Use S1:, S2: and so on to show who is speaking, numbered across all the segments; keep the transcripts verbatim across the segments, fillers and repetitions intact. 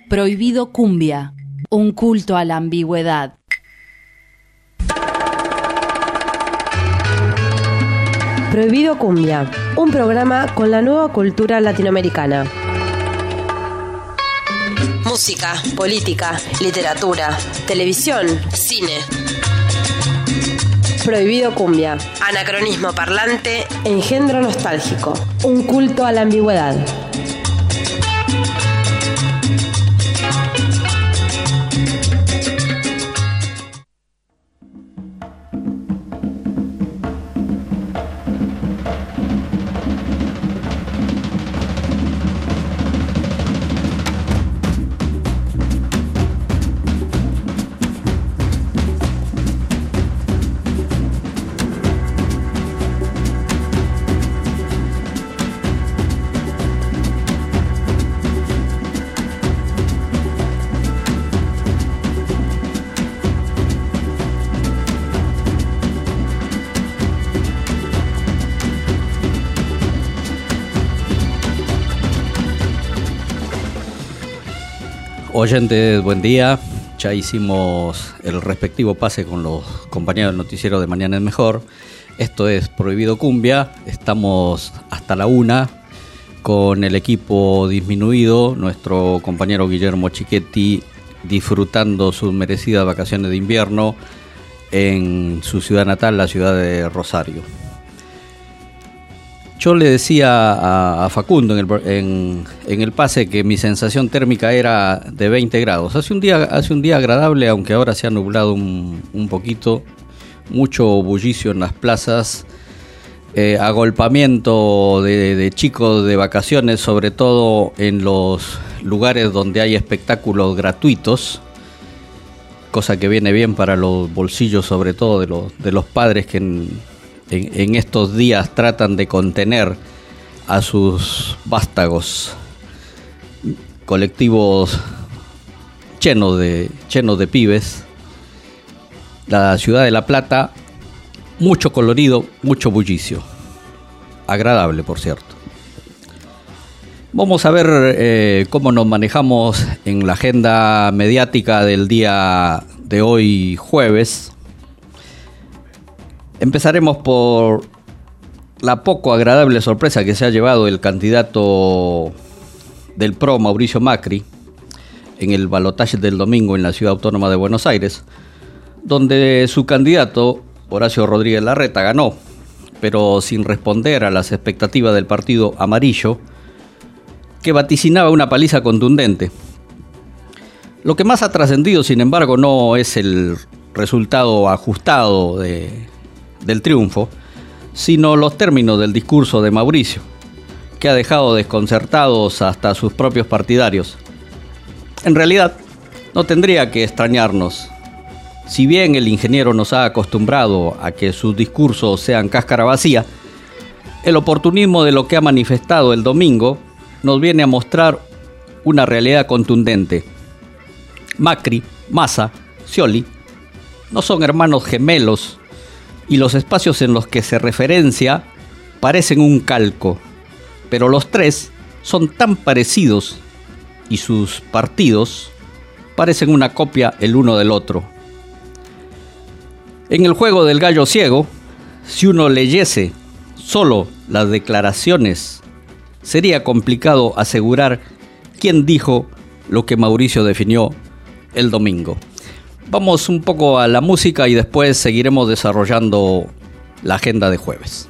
S1: Prohibido Cumbia, un culto a la ambigüedad.
S2: Prohibido Cumbia, un programa con la nueva cultura latinoamericana. Música, política, literatura, televisión, cine. Prohibido Cumbia, anacronismo parlante, engendro nostálgico, un culto a la ambigüedad.
S3: Oyentes, buen día. Ya hicimos el respectivo pase con los compañeros del noticiero de Mañana es Mejor. Esto es Prohibido Cumbia. Estamos hasta la una con el equipo disminuido. Nuestro compañero Guillermo Chiquetti disfrutando sus merecidas vacaciones de invierno en su ciudad natal, la ciudad de Rosario. Yo le decía a, a Facundo en el, en, en el pase que mi sensación térmica era de veinte grados. Hace un día, hace un día agradable, aunque ahora se ha nublado un, un poquito. Mucho bullicio en las plazas, eh, agolpamiento de, de chicos de vacaciones, sobre todo en los lugares donde hay espectáculos gratuitos, cosa que viene bien para los bolsillos, sobre todo de los, de los padres que en, En, en estos días tratan de contener a sus vástagos. Colectivos llenos de, llenos de pibes. La ciudad de La Plata, mucho colorido, mucho bullicio. Agradable, por cierto. Vamos a ver eh, cómo nos manejamos en la agenda mediática del día de hoy, jueves. Empezaremos por la poco agradable sorpresa que se ha llevado el candidato del P R O, Mauricio Macri, en el balotaje del domingo en la Ciudad Autónoma de Buenos Aires, donde su candidato, Horacio Rodríguez Larreta, ganó, pero sin responder a las expectativas del partido amarillo, que vaticinaba una paliza contundente. Lo que más ha trascendido, sin embargo, no es el resultado ajustado de... del triunfo, sino los términos del discurso de Mauricio, que ha dejado desconcertados hasta sus propios partidarios. En realidad, no tendría que extrañarnos. Si bien el ingeniero nos ha acostumbrado a que sus discursos sean cáscara vacía, el oportunismo de lo que ha manifestado el domingo nos viene a mostrar una realidad contundente. Macri, Massa, Scioli no son hermanos gemelos, y los espacios en los que se referencia parecen un calco, pero los tres son tan parecidos y sus partidos parecen una copia el uno del otro. En el juego del gallo ciego, si uno leyese solo las declaraciones, sería complicado asegurar quién dijo lo que Mauricio definió el domingo. Vamos un poco a la música y después seguiremos desarrollando la agenda de jueves.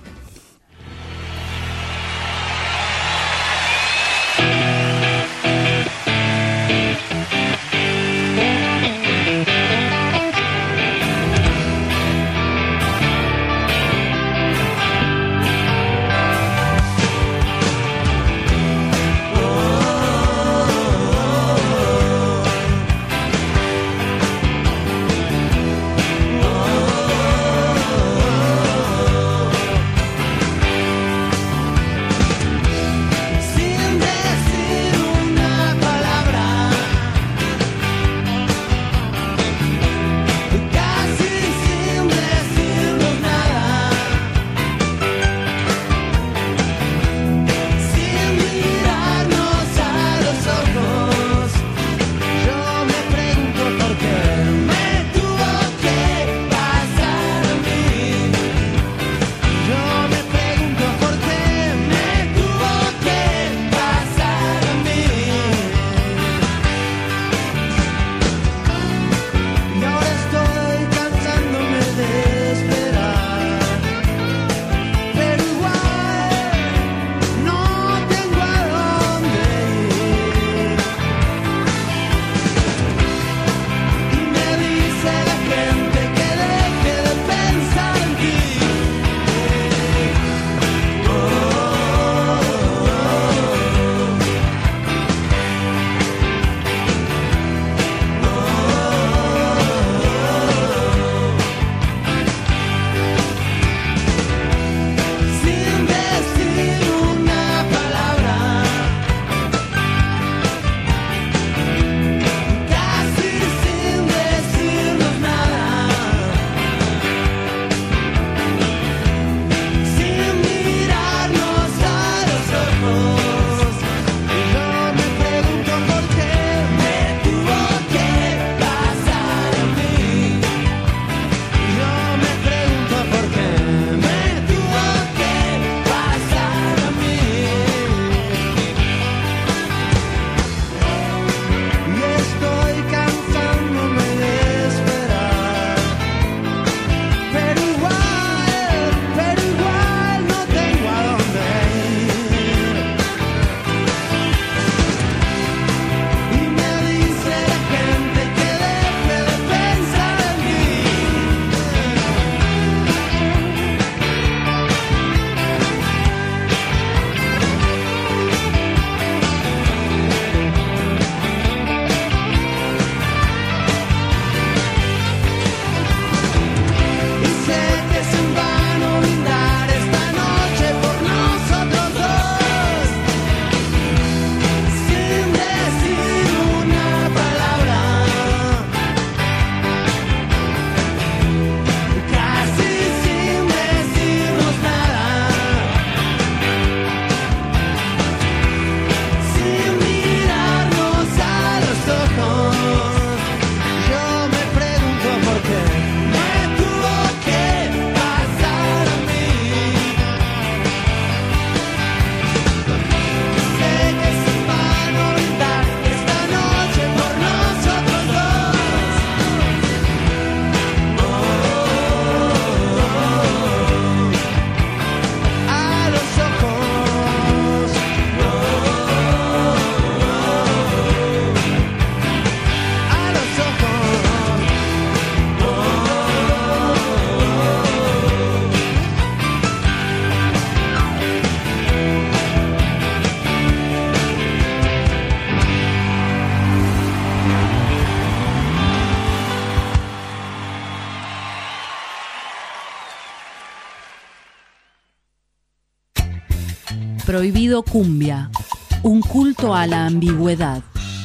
S1: Prohibido Cumbia, un culto a la ambigüedad.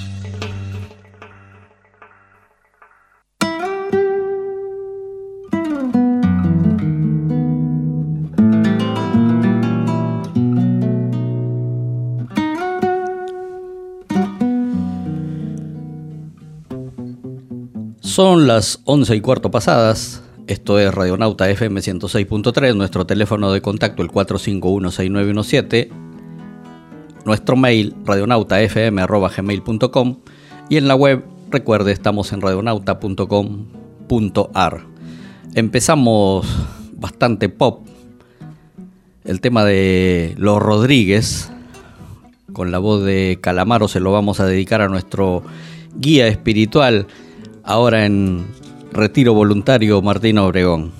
S3: Son las once y cuarto pasadas. Esto es Radionauta F M ciento seis punto tres, nuestro teléfono de contacto el cuatro cinco uno seis nueve uno siete, nuestro mail radionautafm arroba gmail punto com y en la web, recuerde, estamos en radionauta punto com punto a r. Empezamos bastante pop, el tema de Los Rodríguez, con la voz de Calamaro, se lo vamos a dedicar a nuestro guía espiritual, ahora en retiro voluntario, Martín Obregón.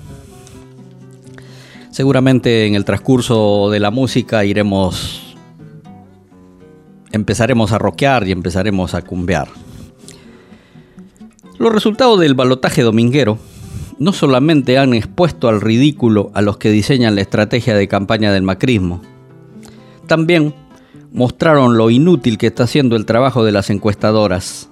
S3: Seguramente en el transcurso de la música iremos, empezaremos a rockear y empezaremos a cumbear. Los resultados del balotaje dominguero no solamente han expuesto al ridículo a los que diseñan la estrategia de campaña del macrismo, también mostraron lo inútil que está siendo el trabajo de las encuestadoras.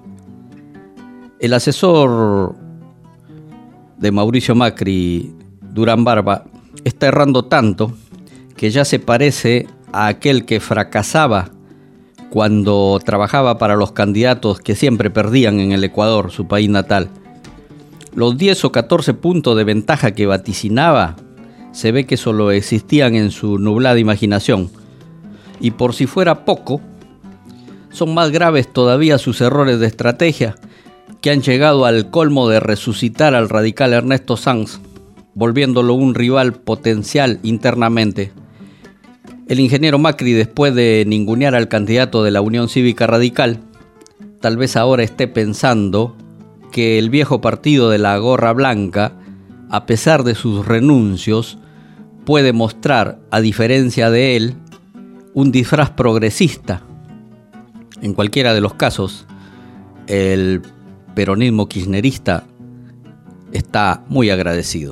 S3: El asesor de Mauricio Macri, Durán Barba, está errando tanto que ya se parece a aquel que fracasaba cuando trabajaba para los candidatos que siempre perdían en el Ecuador, su país natal. Los diez o catorce puntos de ventaja que vaticinaba se ve que solo existían en su nublada imaginación. Y por si fuera poco, son más graves todavía sus errores de estrategia, que han llegado al colmo de resucitar al radical Ernesto Sanz, volviéndolo un rival potencial internamente. El ingeniero Macri, después de ningunear al candidato de la Unión Cívica Radical, tal vez ahora esté pensando que el viejo partido de la gorra blanca, a pesar de sus renuncios, puede mostrar, a diferencia de él, un disfraz progresista. En cualquiera de los casos, el peronismo kirchnerista está muy agradecido.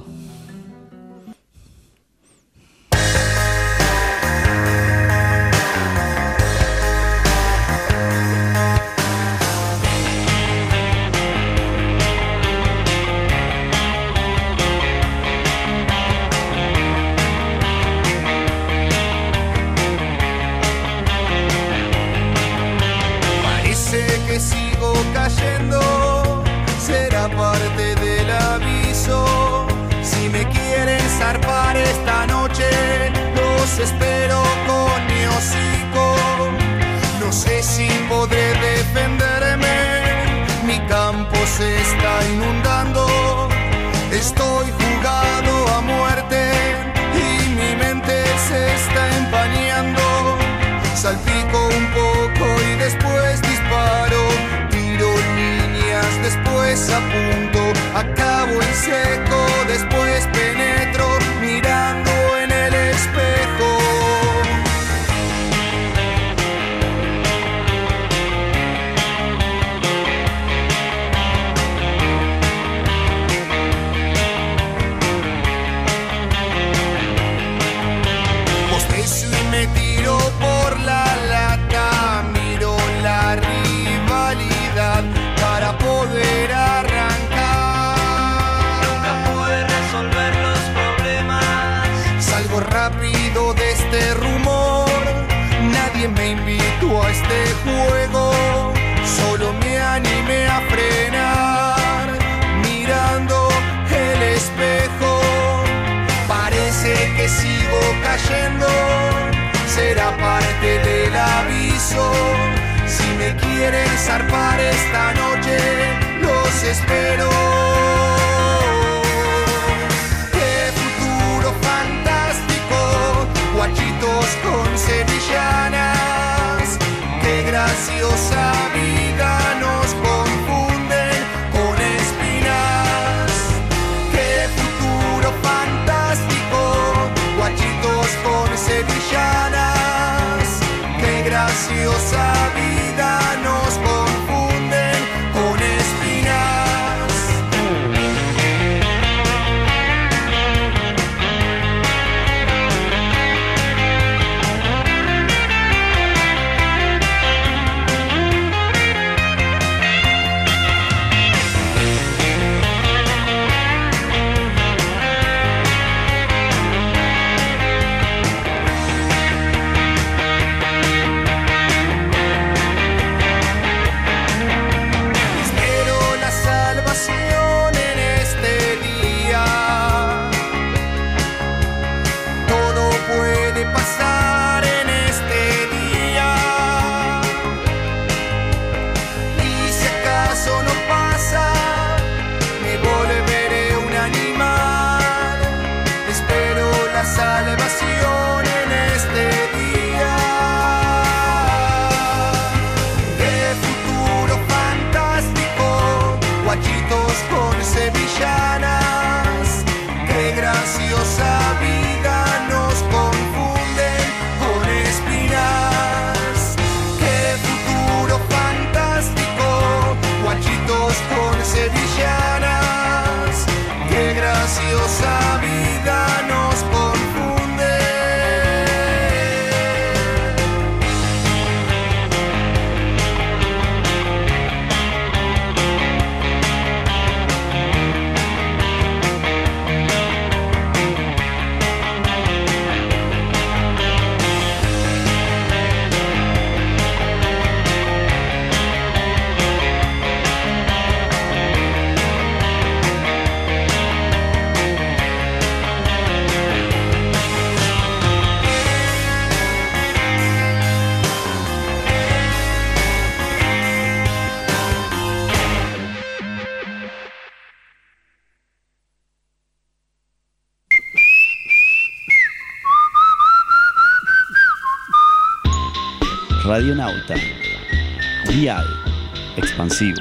S4: Parece que sigo cayendo, será parte del aviso. Si me quieren zarpar esta noche, los espero con mi hocico. No sé si podré defenderme, mi campo se está inundando. Estoy jugado a muerte y mi mente se está empañando. Salpico un poco y después disparo, tiro líneas, después apunto, acabo en seco, después penetro mirando en el espejo. Bostezo y me tiro por la lata, miro la rivalidad para poder arrancar. Nunca pude resolver los problemas. Salgo rápido de este rumor, nadie me invitó a este juego, solo me animé a frenar, mirando el espejo. Parece que sigo cayendo, será parte del aviso. Si me quieren zarpar esta noche, los espero. Qué futuro fantástico, guachitos con sevillanas. Qué graciosa vida nos confunden con espinas. Qué futuro fantástico, guachitos con sevillanas. Qué graciosa vida nos confunden con espinas.
S5: Radionauta. Dial expansivo.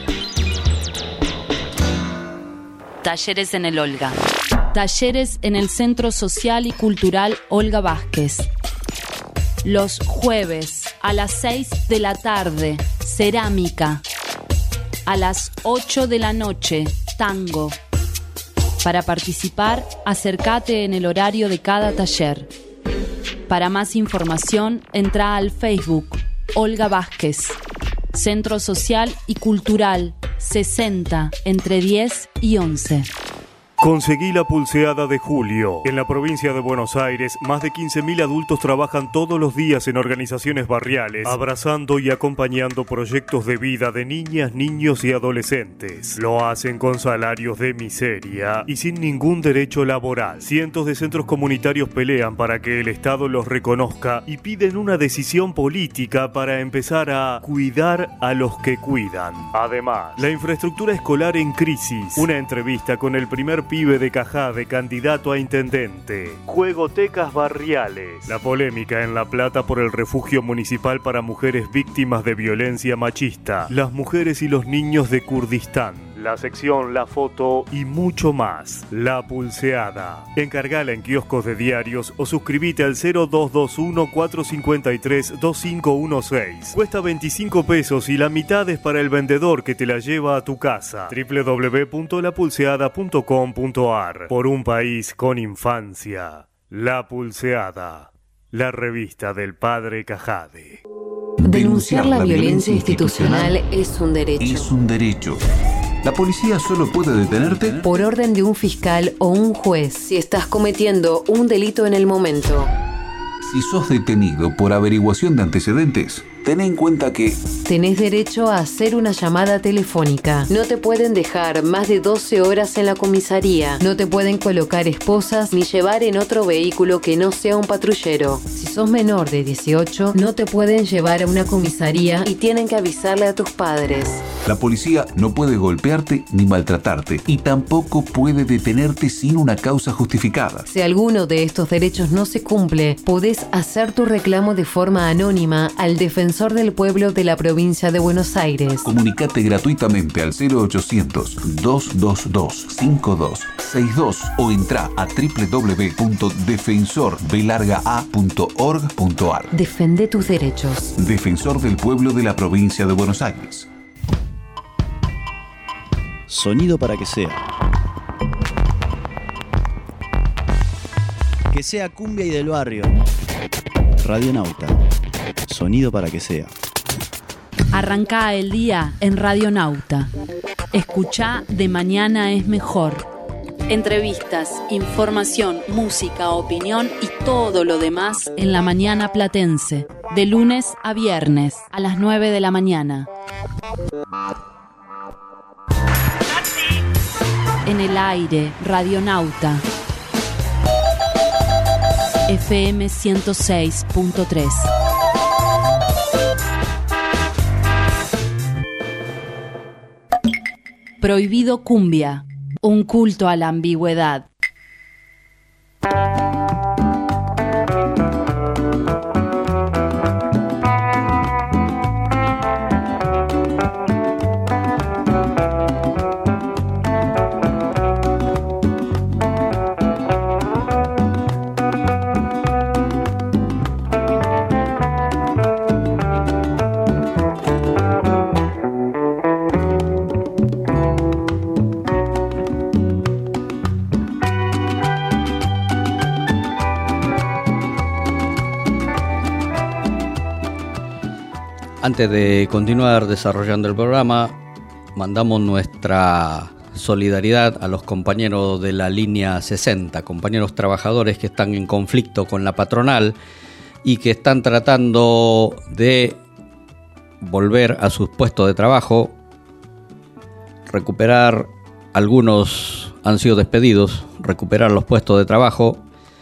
S1: Talleres en el Olga. Talleres en el Centro Social y Cultural Olga Vázquez. Los jueves a las seis de la tarde, cerámica. A las ocho de la noche, tango. Para participar, acércate en el horario de cada taller. Para más información, entra al Facebook Olga Vázquez. Centro Social y Cultural sesenta, entre diez y once.
S6: Conseguí la pulseada de julio. En la provincia de Buenos Aires, más de quince mil adultos trabajan todos los días en organizaciones barriales, abrazando y acompañando proyectos de vida de niñas, niños y adolescentes. Lo hacen con salarios de miseria y sin ningún derecho laboral. Cientos de centros comunitarios pelean para que el Estado los reconozca y piden una decisión política para empezar a cuidar a los que cuidan. Además, la infraestructura escolar en crisis. Una entrevista con el primer pibe de Cajade, candidato a intendente. Juegotecas barriales. La polémica en La Plata por el refugio municipal para mujeres víctimas de violencia machista. Las mujeres y los niños de Kurdistán. La sección La Foto y mucho más. La Pulseada. Encargala en kioscos de diarios o suscribite al cero dos dos uno, cuatro cinco tres, dos cinco uno seis. Cuesta veinticinco pesos y la mitad es para el vendedor que te la lleva a tu casa. doble u doble u doble u punto la pulseada punto com punto a r. Por un país con infancia. La Pulseada. La revista del padre Cajade.
S7: Denunciar la violencia institucional es un derecho.
S8: Es un derecho. La policía solo puede detenerte
S7: por orden de un fiscal o un juez si estás cometiendo un delito en el momento.
S8: Si sos detenido por averiguación de antecedentes, ten en cuenta que
S7: tenés derecho a hacer una llamada telefónica. No te pueden dejar más de doce horas en la comisaría. No te pueden colocar esposas ni llevar en otro vehículo que no sea un patrullero. Si sos menor de dieciocho, no te pueden llevar a una comisaría y tienen que avisarle a tus padres.
S8: La policía no puede golpearte ni maltratarte y tampoco puede detenerte sin una causa justificada.
S7: Si alguno de estos derechos no se cumple, podés hacer tu reclamo de forma anónima al defensor del pueblo de la provincia de Buenos Aires.
S8: Comunicate gratuitamente al cero ochocientos, dos dos dos, cinco dos seis dos o entra a doble u doble u doble u punto defensor b larga a punto org punto a r.
S7: Defende tus derechos.
S8: Defensor del pueblo de la provincia de Buenos Aires.
S5: Sonido para que sea. Que sea cumbia y del barrio. Radionauta. Sonido para que sea.
S1: Arrancá el día en Radionauta. Escuchá De Mañana es Mejor. Entrevistas, información, música, opinión y todo lo demás en la mañana platense. De lunes a viernes a las nueve de la mañana. En el aire, Radionauta. F M ciento seis punto tres. Prohibido Cumbia, un culto a la ambigüedad.
S3: Antes de continuar desarrollando el programa, mandamos nuestra solidaridad a los compañeros de la línea sesenta, compañeros trabajadores que están en conflicto con la patronal y que están tratando de volver a sus puestos de trabajo, recuperar, algunos han sido despedidos, recuperar los puestos de trabajo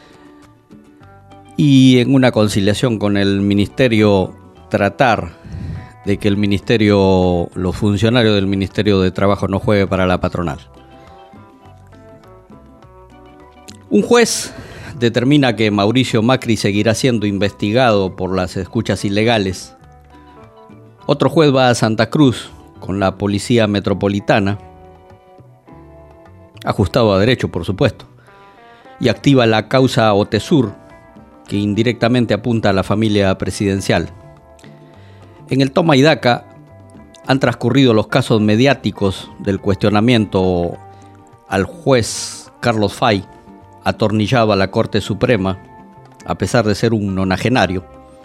S3: y en una conciliación con el ministerio tratar de que el ministerio, los funcionarios del Ministerio de Trabajo no juegue para la patronal. Un juez determina que Mauricio Macri seguirá siendo investigado por las escuchas ilegales. Otro juez va a Santa Cruz con la Policía Metropolitana, ajustado a derecho, por supuesto, y activa la causa Otesur, que indirectamente apunta a la familia presidencial. En el toma y daca han transcurrido los casos mediáticos del cuestionamiento al juez Carlos Fay, atornillado a la Corte Suprema, a pesar de ser un nonagenario.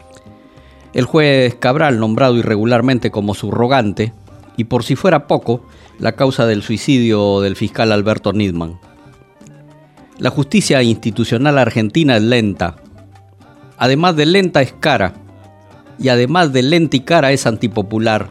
S3: El juez Cabral, nombrado irregularmente como subrogante, y por si fuera poco, la causa del suicidio del fiscal Alberto Nidman. La justicia institucional argentina es lenta. Además de lenta es cara. Y además de lenta y cara es antipopular.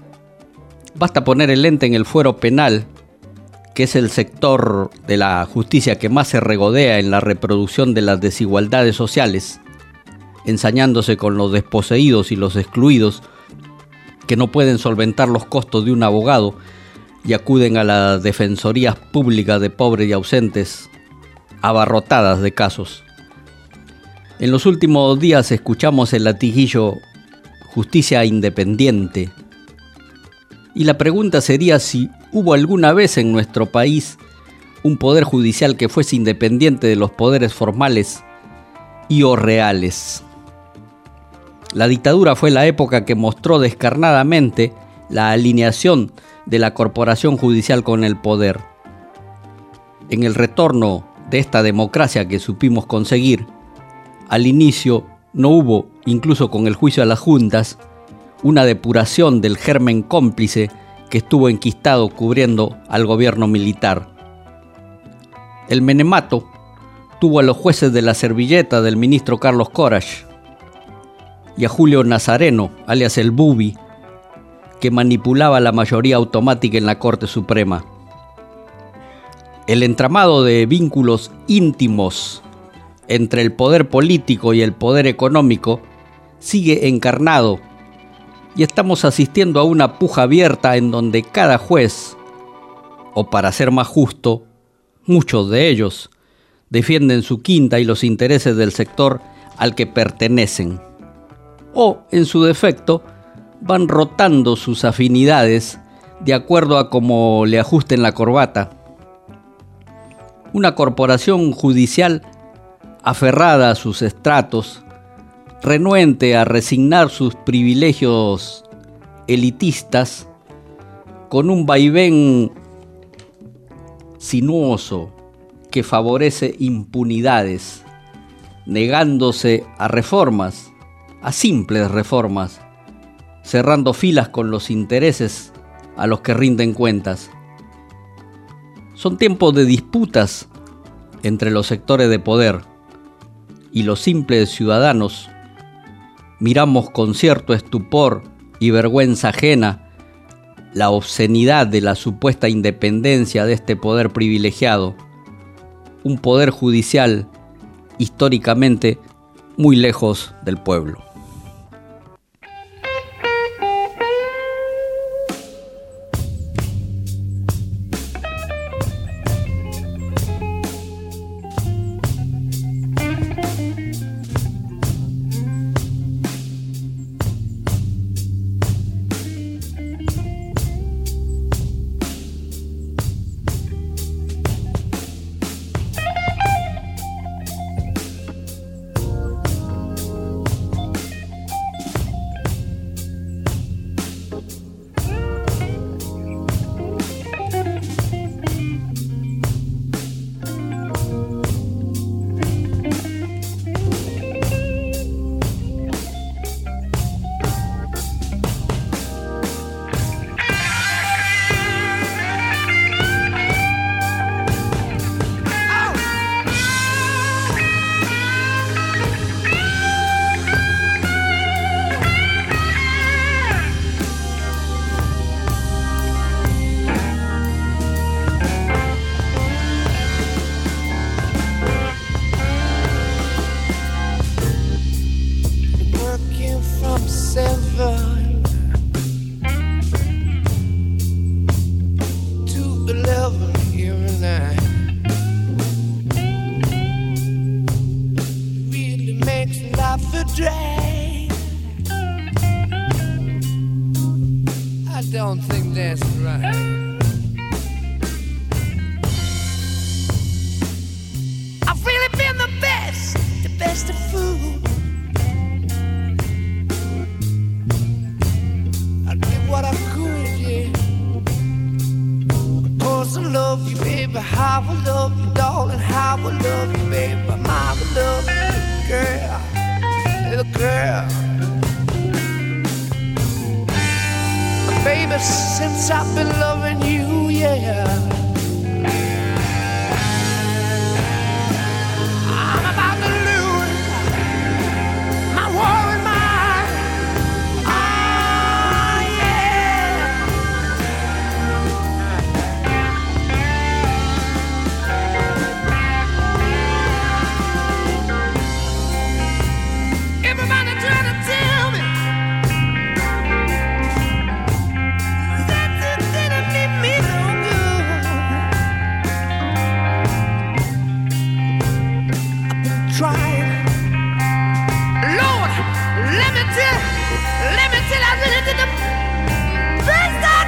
S3: Basta poner el ente en el fuero penal, que es el sector de la justicia que más se regodea en la reproducción de las desigualdades sociales, ensañándose con los desposeídos y los excluidos que no pueden solventar los costos de un abogado y acuden a las defensorías públicas de pobres y ausentes, abarrotadas de casos. En los últimos días escuchamos el latiguillo justicia independiente. Y la pregunta sería si hubo alguna vez en nuestro país un poder judicial que fuese independiente de los poderes formales y o reales. La dictadura fue la época que mostró descarnadamente la alineación de la corporación judicial con el poder. En el retorno de esta democracia que supimos conseguir, al inicio no hubo, incluso con el juicio a las juntas, una depuración del germen cómplice que estuvo enquistado cubriendo al gobierno militar. El menemato tuvo a los jueces de la servilleta del ministro Carlos Corach y a Julio Nazareno, alias el Bubi, que manipulaba la mayoría automática en la Corte Suprema. El entramado de vínculos íntimos entre el poder político y el poder económico sigue encarnado y estamos asistiendo a una puja abierta en donde cada juez, o para ser más justo, muchos de ellos, defienden su quinta y los intereses del sector al que pertenecen, o, en su defecto, van rotando sus afinidades de acuerdo a cómo le ajusten la corbata. Una corporación judicial aferrada a sus estratos, renuente a resignar sus privilegios elitistas, con un vaivén sinuoso que favorece impunidades, negándose a reformas, a simples reformas, cerrando filas con los intereses a los que rinden cuentas. Son tiempos de disputas entre los sectores de poder, y los simples ciudadanos miramos con cierto estupor y vergüenza ajena la obscenidad de la supuesta independencia de este poder privilegiado, un poder judicial históricamente muy lejos del pueblo.
S9: don't think that's right. I've really been the best, the best of food. I did what I could, yeah. Of course I love you, baby. How I love you, darling. How I love you, baby. How I love you, girl, little girl. Baby, since I've been loving you, yeah, I'm about to lose my worried mind. Oh, yeah. Everybody trying to tell me trying. Lord, let me tell, let me tell, I really did the best I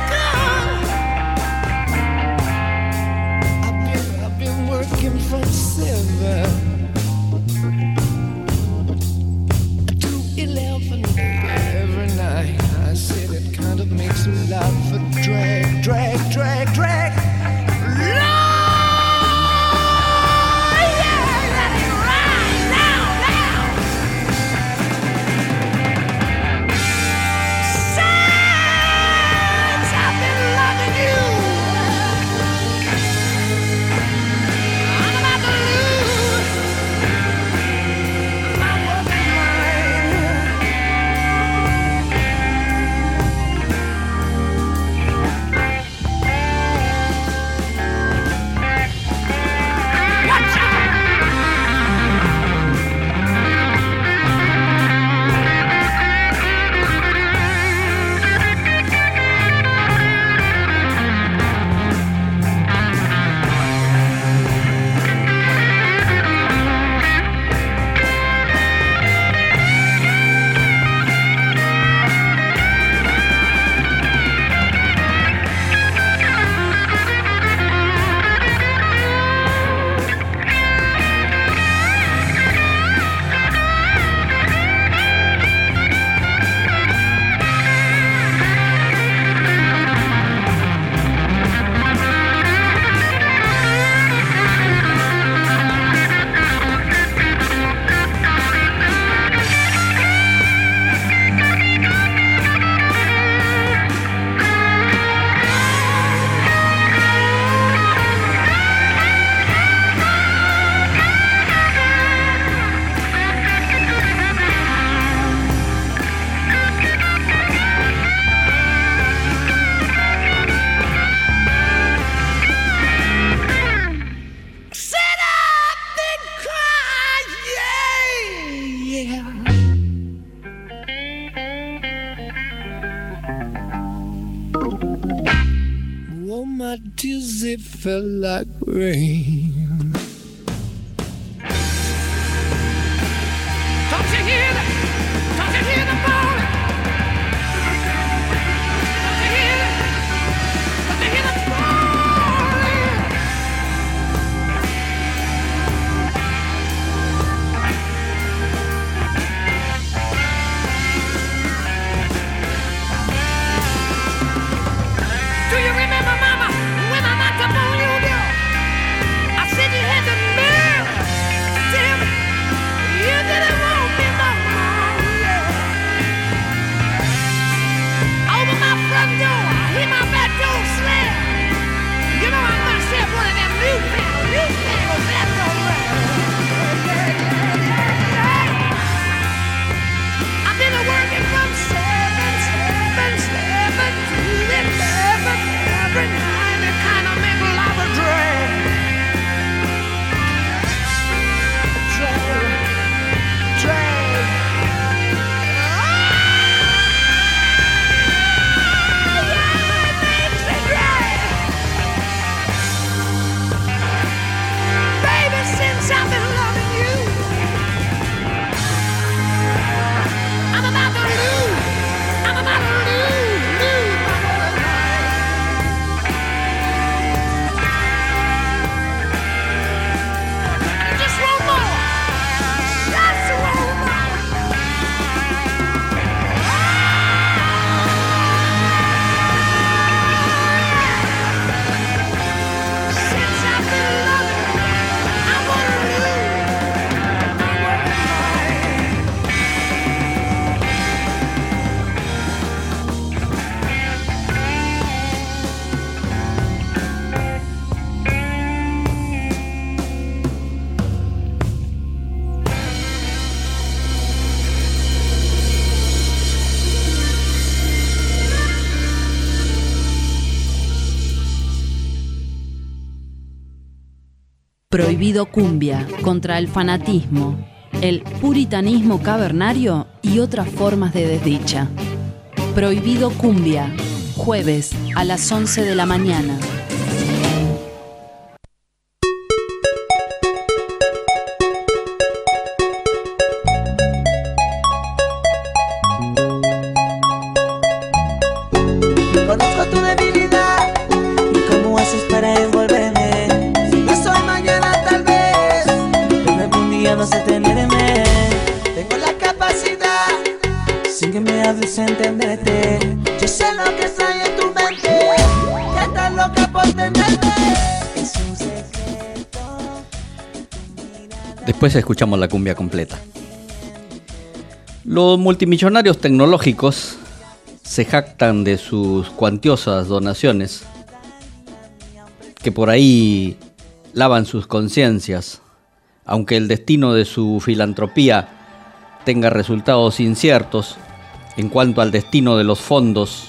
S9: could. I've been, I've been working from seven to eleven every night. I said it kind of makes me laugh, but drag, drag, drag, drag. Lord! It felt like rain. Don't you hear that? Don't you hear the falling? Don't you hear it? Don't you hear the falling? Do you remember, Mama, when I knocked up on your door? I
S1: Prohibido cumbia, contra el fanatismo, el puritanismo cavernario y otras formas de desdicha. Prohibido cumbia, jueves a las once de la mañana.
S10: Conozco tu debilidad y cómo haces para envolverme. Si no soy mañana tal vez, pero algún día vas a tenerme. Tengo la capacidad, sin que me hables entenderte. Yo sé lo que hay en tu mente, ya estás loca por tenerte. Es un secreto.
S3: Después escuchamos la cumbia completa. Los multimillonarios tecnológicos se jactan de sus cuantiosas donaciones, que por ahí lavan sus conciencias, aunque el destino de su filantropía tenga resultados inciertos en cuanto al destino de los fondos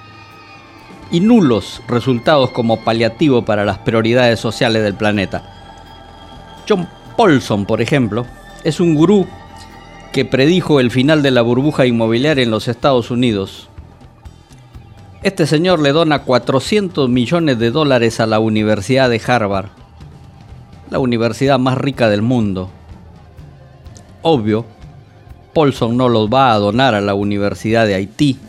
S3: y nulos resultados como paliativo para las prioridades sociales del planeta. John Paulson, por ejemplo, es un gurú que predijo el final de la burbuja inmobiliaria en los Estados Unidos. Este señor le dona cuatrocientos millones de dólares a la Universidad de Harvard, la universidad más rica del mundo. Obvio, Paulson no los va a donar a la Universidad de Haití.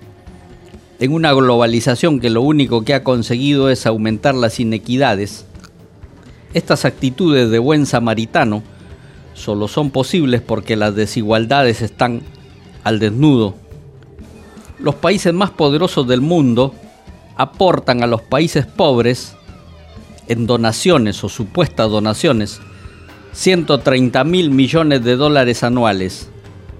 S3: En una globalización que lo único que ha conseguido es aumentar las inequidades, estas actitudes de buen samaritano solo son posibles porque las desigualdades están al desnudo. Los países más poderosos del mundo aportan a los países pobres en donaciones o supuestas donaciones ciento treinta mil millones de dólares anuales.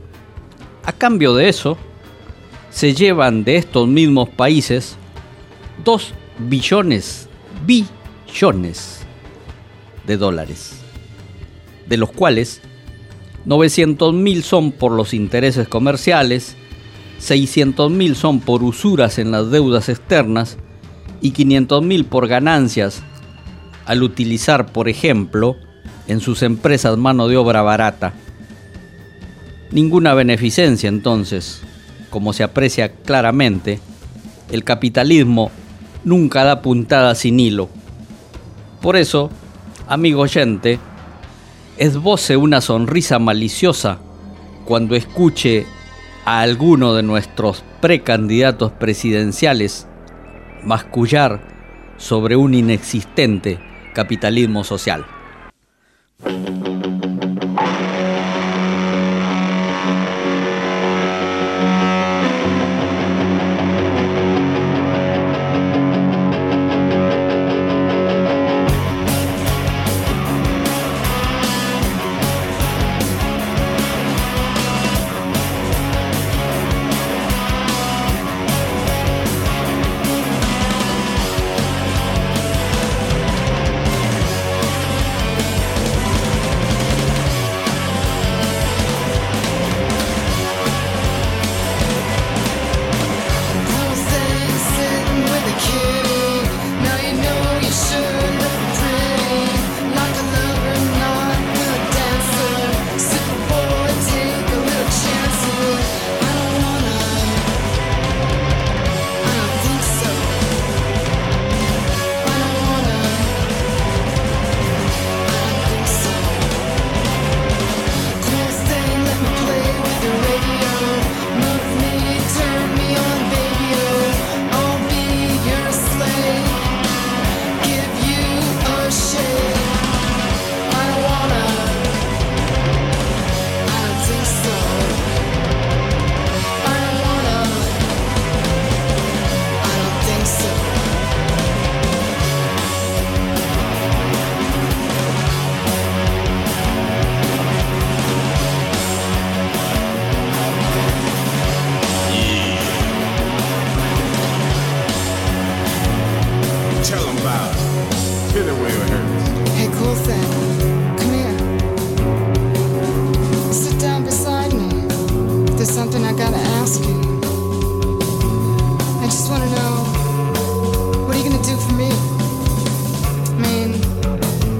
S3: A cambio de eso, se llevan de estos mismos países dos billones, billones de dólares, de los cuales novecientos mil son por los intereses comerciales, seiscientos mil son por usuras en las deudas externas y quinientos mil por ganancias al utilizar, por ejemplo, en sus empresas mano de obra barata. Ninguna beneficencia entonces, como se aprecia claramente, el capitalismo nunca da puntada sin hilo. Por eso, amigo oyente, esboce una sonrisa maliciosa cuando escuche a alguno de nuestros precandidatos presidenciales mascullar sobre un inexistente capitalismo social.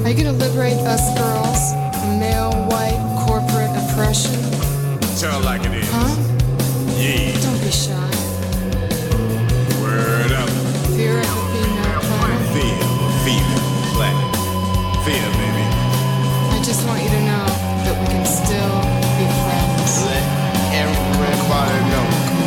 S11: Are you gonna liberate us girls from male white corporate oppression?
S12: Tell like it is.
S11: Huh?
S12: Yeah.
S11: Don't be shy.
S12: Word up.
S11: Fear of the female planet.
S12: Fear, female planet. Fear, baby.
S11: I just want you to know that we can still be friends.
S12: Let everybody know.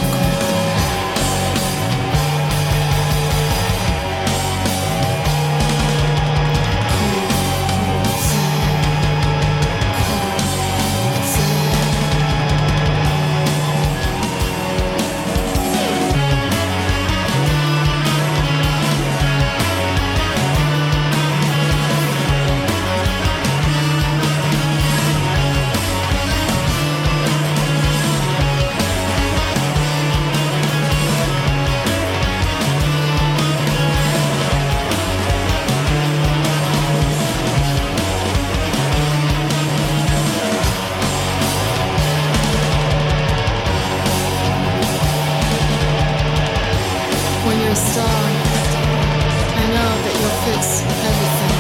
S11: When you're a star, I know that you'll fix everything.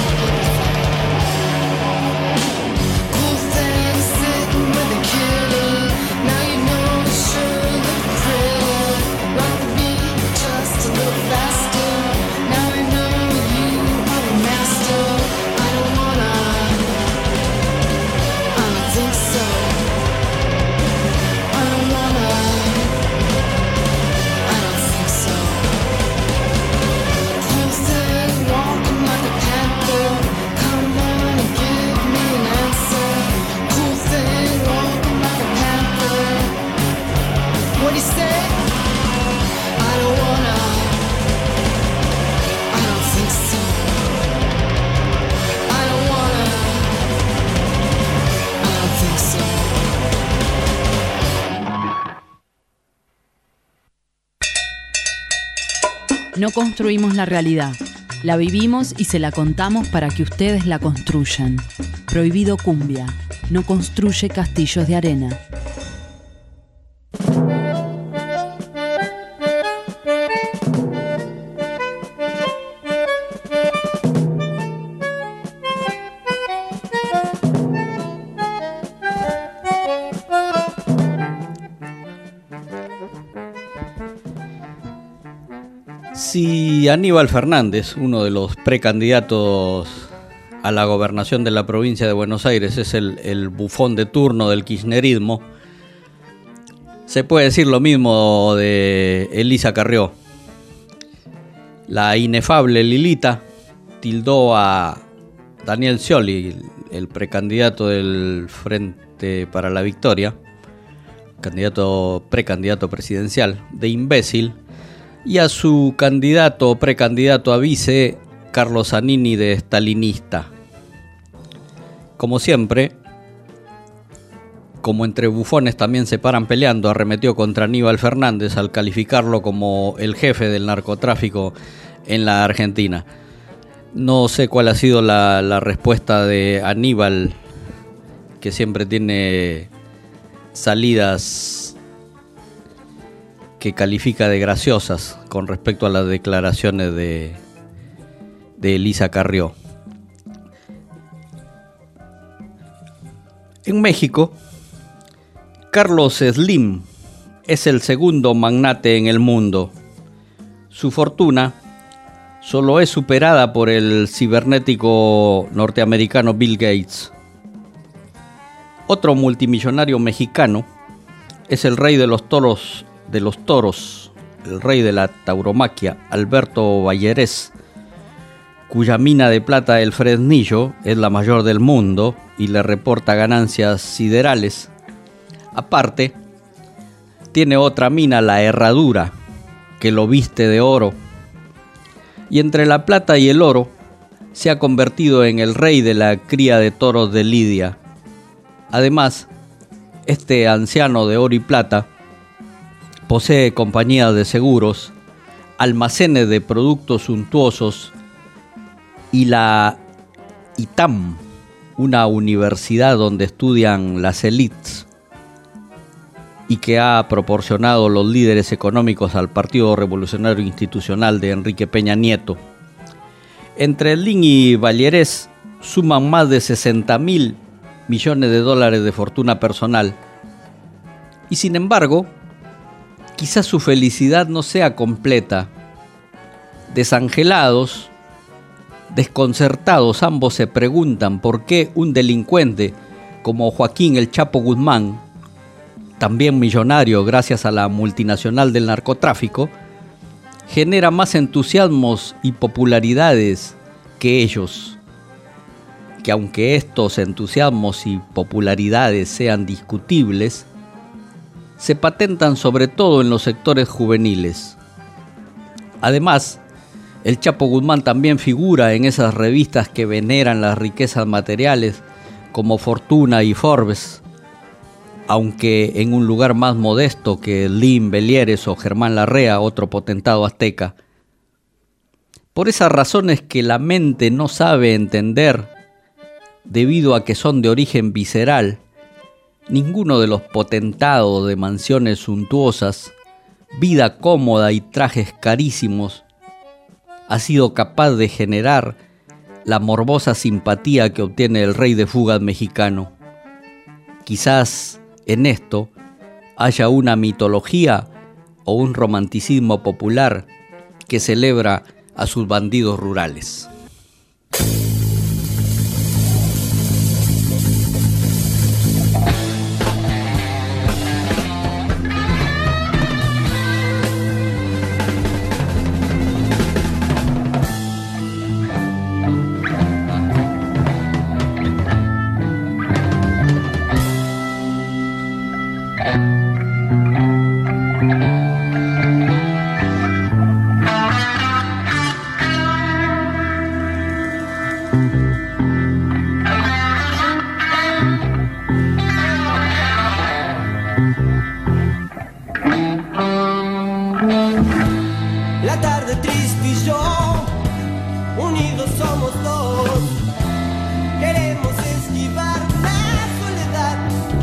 S11: Cool thing sitting with a kitty. Now you know you sure look pretty. Rock the beat just a little faster. Now I know you are the master. I don't wanna. I don't think so. I don't wanna. I don't think so. Cool thing, walking like a panther. Come on and give me an answer. Cool thing, walking like a panther. What'd he say? I don't wanna. I don't think so. I don't wanna. I don't think so.
S1: No construimos la realidad, la vivimos y se la contamos para que ustedes la construyan. Prohibido Cumbia, no construye castillos de arena.
S3: Si Aníbal Fernández, uno de los precandidatos a la gobernación de la provincia de Buenos Aires, es el, el bufón de turno del kirchnerismo, se puede decir lo mismo de Elisa Carrió. La inefable Lilita tildó a Daniel Scioli, el precandidato del Frente para la Victoria, candidato precandidato presidencial, de imbécil, y a su candidato precandidato a vice, Carlos Zanini, de stalinista. Como siempre, como entre bufones también se paran peleando, arremetió contra Aníbal Fernández al calificarlo como el jefe del narcotráfico en la Argentina. No sé cuál ha sido la, la respuesta de Aníbal, que siempre tiene salidas que califica de graciosas con respecto a las declaraciones de, de Elisa Carrió. En México, Carlos Slim es el segundo magnate en el mundo. Su fortuna solo es superada por el cibernético norteamericano Bill Gates. Otro multimillonario mexicano es el rey de los toros, de los toros, el rey de la tauromaquia, Alberto Vallerés, cuya mina de plata El Fresnillo es la mayor del mundo y le reporta ganancias siderales. Aparte, tiene otra mina, la Herradura, que lo viste de oro. Y entre la plata y el oro, se ha convertido en el rey de la cría de toros de Lidia. Además, este anciano de oro y plata posee compañías de seguros, almacenes de productos suntuosos y la I T A M, una universidad donde estudian las élites y que ha proporcionado los líderes económicos al Partido Revolucionario Institucional de Enrique Peña Nieto. Entre Slim y Vallerés suman más de sesenta mil millones de dólares de fortuna personal. Y sin embargo, quizás su felicidad no sea completa. Desangelados, desconcertados, ambos se preguntan por qué un delincuente como Joaquín El Chapo Guzmán, también millonario gracias a la multinacional del narcotráfico, genera más entusiasmos y popularidades que ellos, que aunque estos entusiasmos y popularidades sean discutibles, se patentan sobre todo en los sectores juveniles. Además, El Chapo Guzmán también figura en esas revistas que veneran las riquezas materiales como Fortuna y Forbes, aunque en un lugar más modesto que Lin Belieres o Germán Larrea, otro potentado azteca. Por esas razones que la mente no sabe entender, debido a que son de origen visceral, ninguno de los potentados de mansiones suntuosas, vida cómoda y trajes carísimos ha sido capaz de generar la morbosa simpatía que obtiene el rey de fugas mexicano. Quizás en esto haya una mitología o un romanticismo popular que celebra a sus bandidos rurales.
S10: La tarde triste y yo, unidos somos dos. Queremos esquivar la soledad.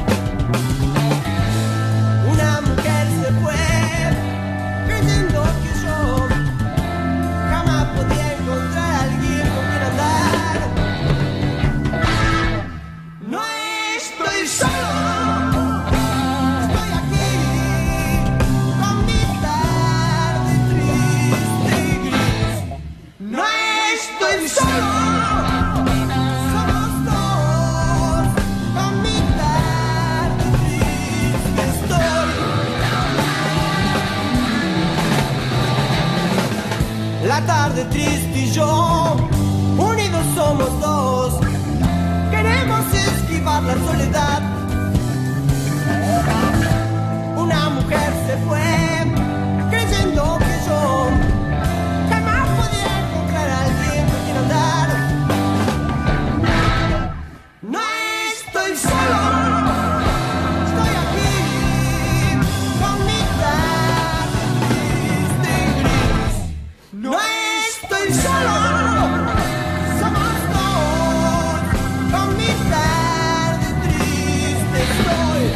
S10: Una mujer se fue, creyendo que yo jamás podía encontrar a alguien con quien andar. No estoy solo, estoy aquí con mi tarde triste y gris. No estoy solo, somos dos, con mi tarde triste estoy. La tarde triste y yo, unidos somos dos. Queremos esquivar la soledad. Una mujer se fue, creyendo que yo jamás podía encontrar a alguien con quien andar. No estoy solo, estoy aquí con mi tarde triste y gris. No estoy solo, somos dos, con mi tarde triste estoy.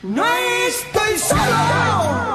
S4: No estoy solo.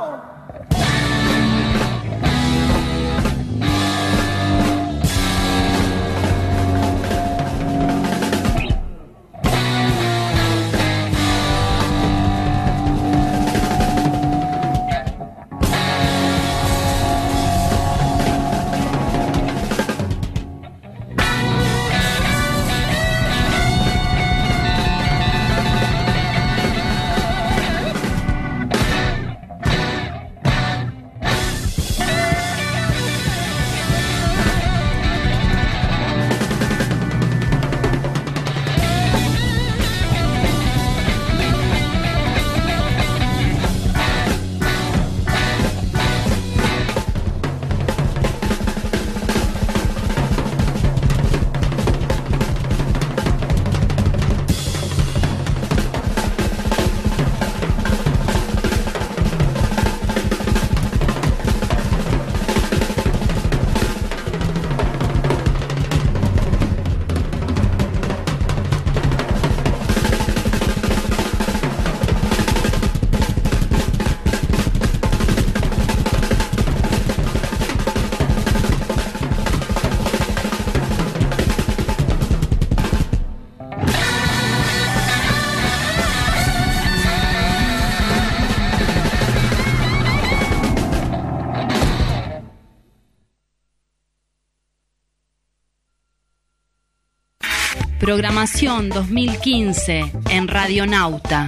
S1: Programación dos mil quince en Radionauta.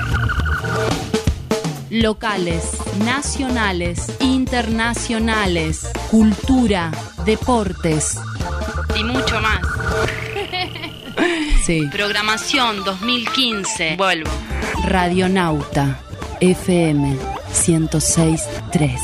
S1: Locales, nacionales, internacionales, cultura, deportes y mucho más. Sí. Programación dos mil quince. Vuelvo. Radionauta F M ciento seis punto tres.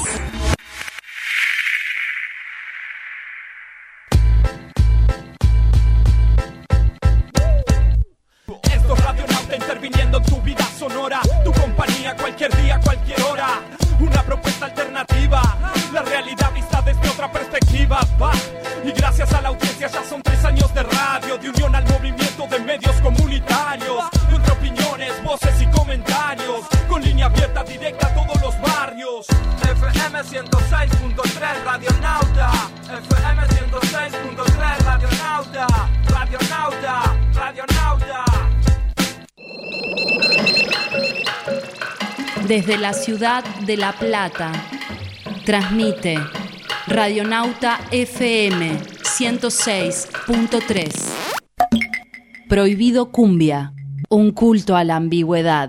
S1: Desde la ciudad de La Plata, transmite Radionauta F M ciento seis punto tres. Prohibido Cumbia, un culto a la ambigüedad.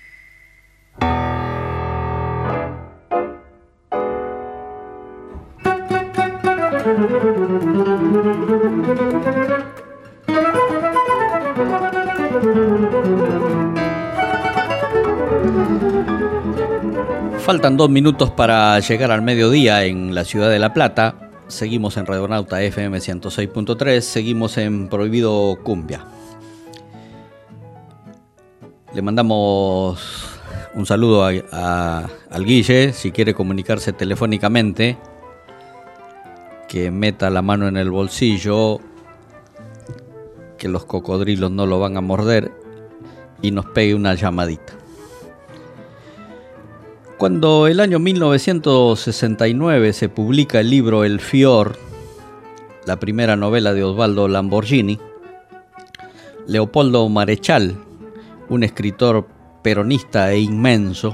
S3: Faltan dos minutos para llegar al mediodía en la ciudad de La Plata. Seguimos en Radionauta F M ciento seis punto tres. Seguimos en Prohibido Cumbia. Le mandamos un saludo a, a, al Guille. Si quiere comunicarse telefónicamente, que meta la mano en el bolsillo, que los cocodrilos no lo van a morder, y nos pegue una llamadita. Cuando el año mil novecientos sesenta y nueve se publica el libro El Fior, la primera novela de Osvaldo Lamborghini, Leopoldo Marechal, un escritor peronista e inmenso,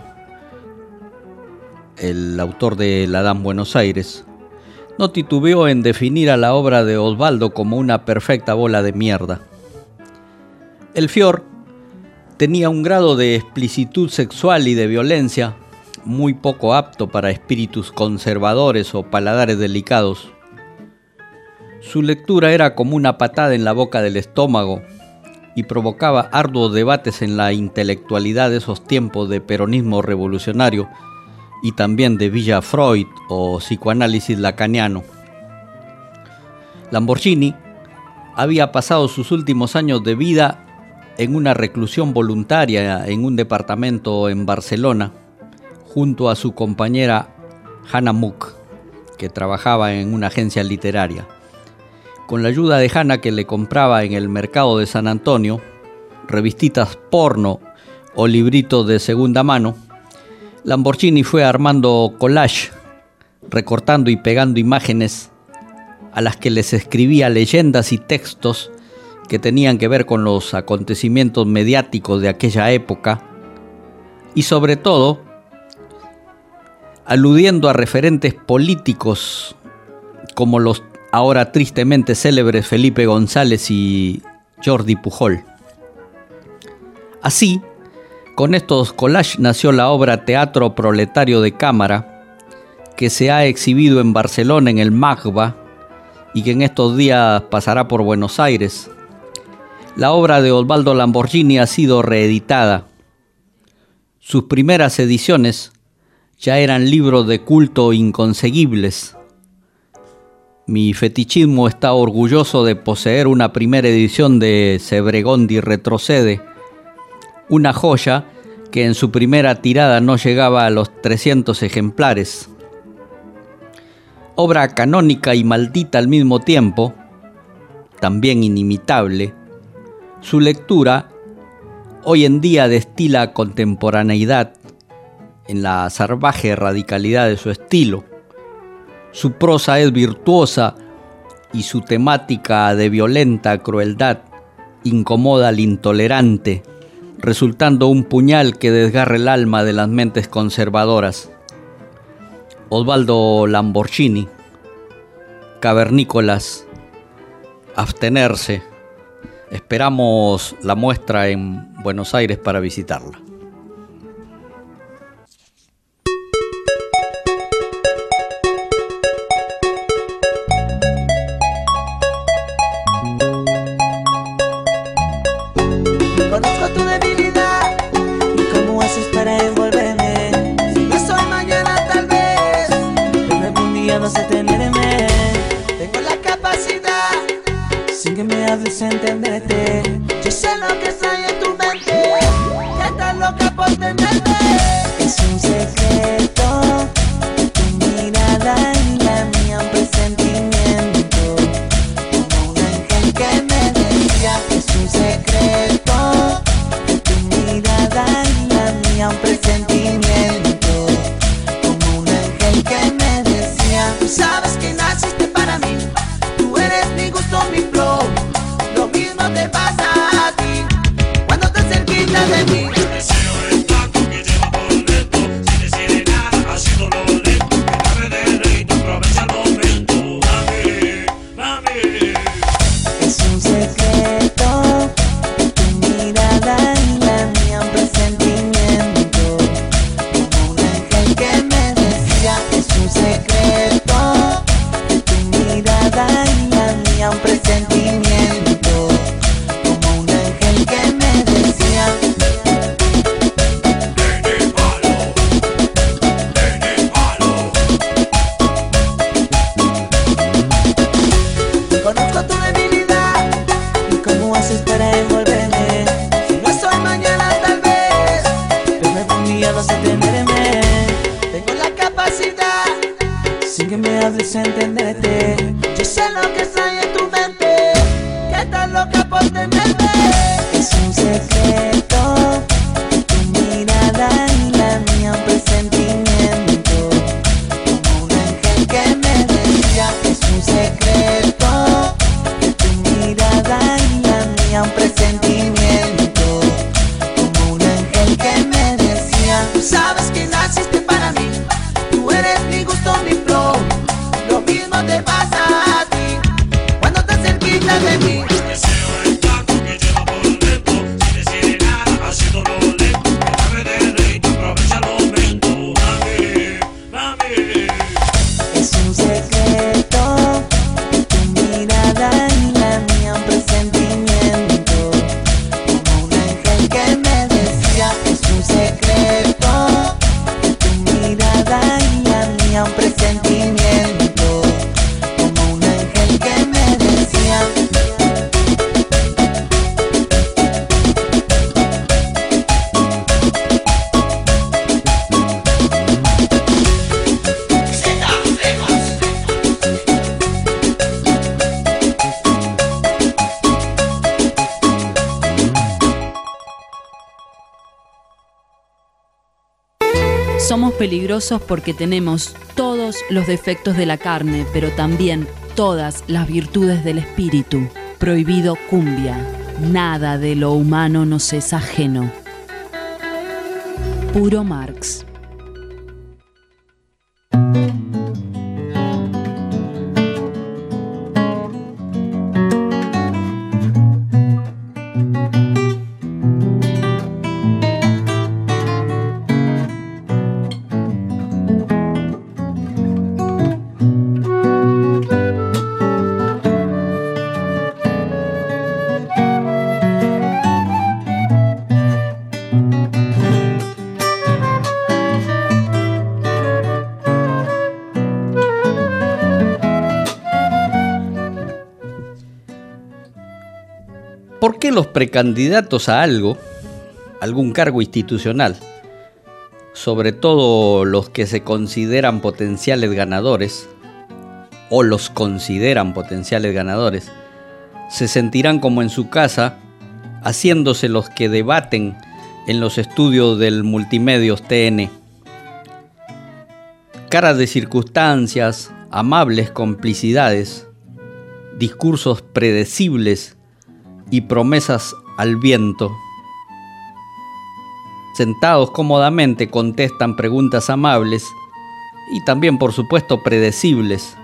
S3: el autor de La Dan Buenos Aires, no titubeó en definir a la obra de Osvaldo como una perfecta bola de mierda. El Fior tenía un grado de explicitud sexual y de violencia muy poco apto para espíritus conservadores o paladares delicados. Su lectura era como una patada en la boca del estómago y provocaba arduos debates en la intelectualidad de esos tiempos de peronismo revolucionario y también de Villa Freud o psicoanálisis lacaniano. Lamborghini había pasado sus últimos años de vida en una reclusión voluntaria en un departamento en Barcelona, junto a su compañera Hannah Mook, que trabajaba en una agencia literaria. Con la ayuda de Hannah, que le compraba en el mercado de San Antonio revistitas porno o librito de segunda mano, Lamborghini fue armando collage, recortando y pegando imágenes a las que les escribía leyendas y textos que tenían que ver con los acontecimientos mediáticos de aquella época y sobre todo aludiendo a referentes políticos como los ahora tristemente célebres Felipe González y Jordi Pujol. Así, con estos collages nació la obra Teatro Proletario de Cámara, que se ha exhibido en Barcelona en el MACBA y que en estos días pasará por Buenos Aires. La obra de Osvaldo Lamborghini ha sido reeditada. Sus primeras ediciones ya eran libros de culto inconseguibles. Mi fetichismo está orgulloso de poseer una primera edición de Sebregondi Retrocede, una joya que en su primera tirada no llegaba a los trescientos ejemplares. Obra canónica y maldita al mismo tiempo, también inimitable, su lectura hoy en día destila contemporaneidad en la salvaje radicalidad de su estilo. Su prosa es virtuosa y su temática de violenta crueldad incomoda al intolerante, resultando un puñal que desgarra el alma de las mentes conservadoras. Osvaldo Lamborghini, Cavernícolas, abstenerse. Esperamos la muestra en Buenos Aires para visitarla.
S10: Conozco tu debilidad y cómo haces para envolverme. Si no soy mañana tal vez, pero algún día vas a tenerme. Tengo la capacidad, sin que me hables entenderte. Yo sé lo que hay en tu mente, ya estás loca por tenerme. Es un secreto, tu mirada y la mía un presentimiento, como un ángel que me decía. Es un secreto, un presentimiento, como un ángel que me decía. Tú sabes que naciste para mí, tú eres mi gusto, mi flow. Lo mismo te pasa a ti cuando te cerquitas de mí. El deseo es tanto que lleva por dentro, sin decir nada, haciéndolo lento. Que dame de reír, aprovecha el momento. Mami, mami. Es un secreto, tu mirada y la mía un presentimiento. Un presentimiento, como un ángel que me decía. Nene malo, nene malo. Conozco tu debilidad y cómo haces para envolverme. Si no soy mañana tal vez, pero algún día vas a tenerme. Tengo la capacidad, sin que me hables entenderte. Yo sé lo que hay en tu mente, que estás loca por tenerme. Es un secreto, tu mirada y la mía un presentimiento, como un ángel que me decía. Es un secreto, tu mirada y la mía un presentimiento, como un ángel que me decía. Tú sabes que naciste para mí, tú eres mi gusto, mi flow. Lo mismo te pasa a ti cuando te cerquitas de mí. El deseo es tanto que lleva por dentro, sin decir nada, haciéndolo lento. Que dame de reír, aprovecha el momento. Mami, mami. Es un secreto, tu mirada y la mía un presentimiento, como un ángel que me decía. Es un secreto, tu mirada y la mía un presentimiento, como un ángel que me decía.
S1: Somos peligrosos porque tenemos todos los defectos de la carne, pero también todas las virtudes del espíritu. Prohibido cumbia. Nada de lo humano nos es ajeno. Puro Marx.
S3: ¿Por qué los precandidatos a algo, algún cargo institucional, sobre todo los que se consideran potenciales ganadores, o los consideran potenciales ganadores, se sentirán como en su casa, haciéndose los que debaten en los estudios del Multimedios T N? Caras de circunstancias, amables complicidades, discursos predecibles y promesas al viento. Sentados cómodamente contestan preguntas amables y también, por supuesto, predecibles.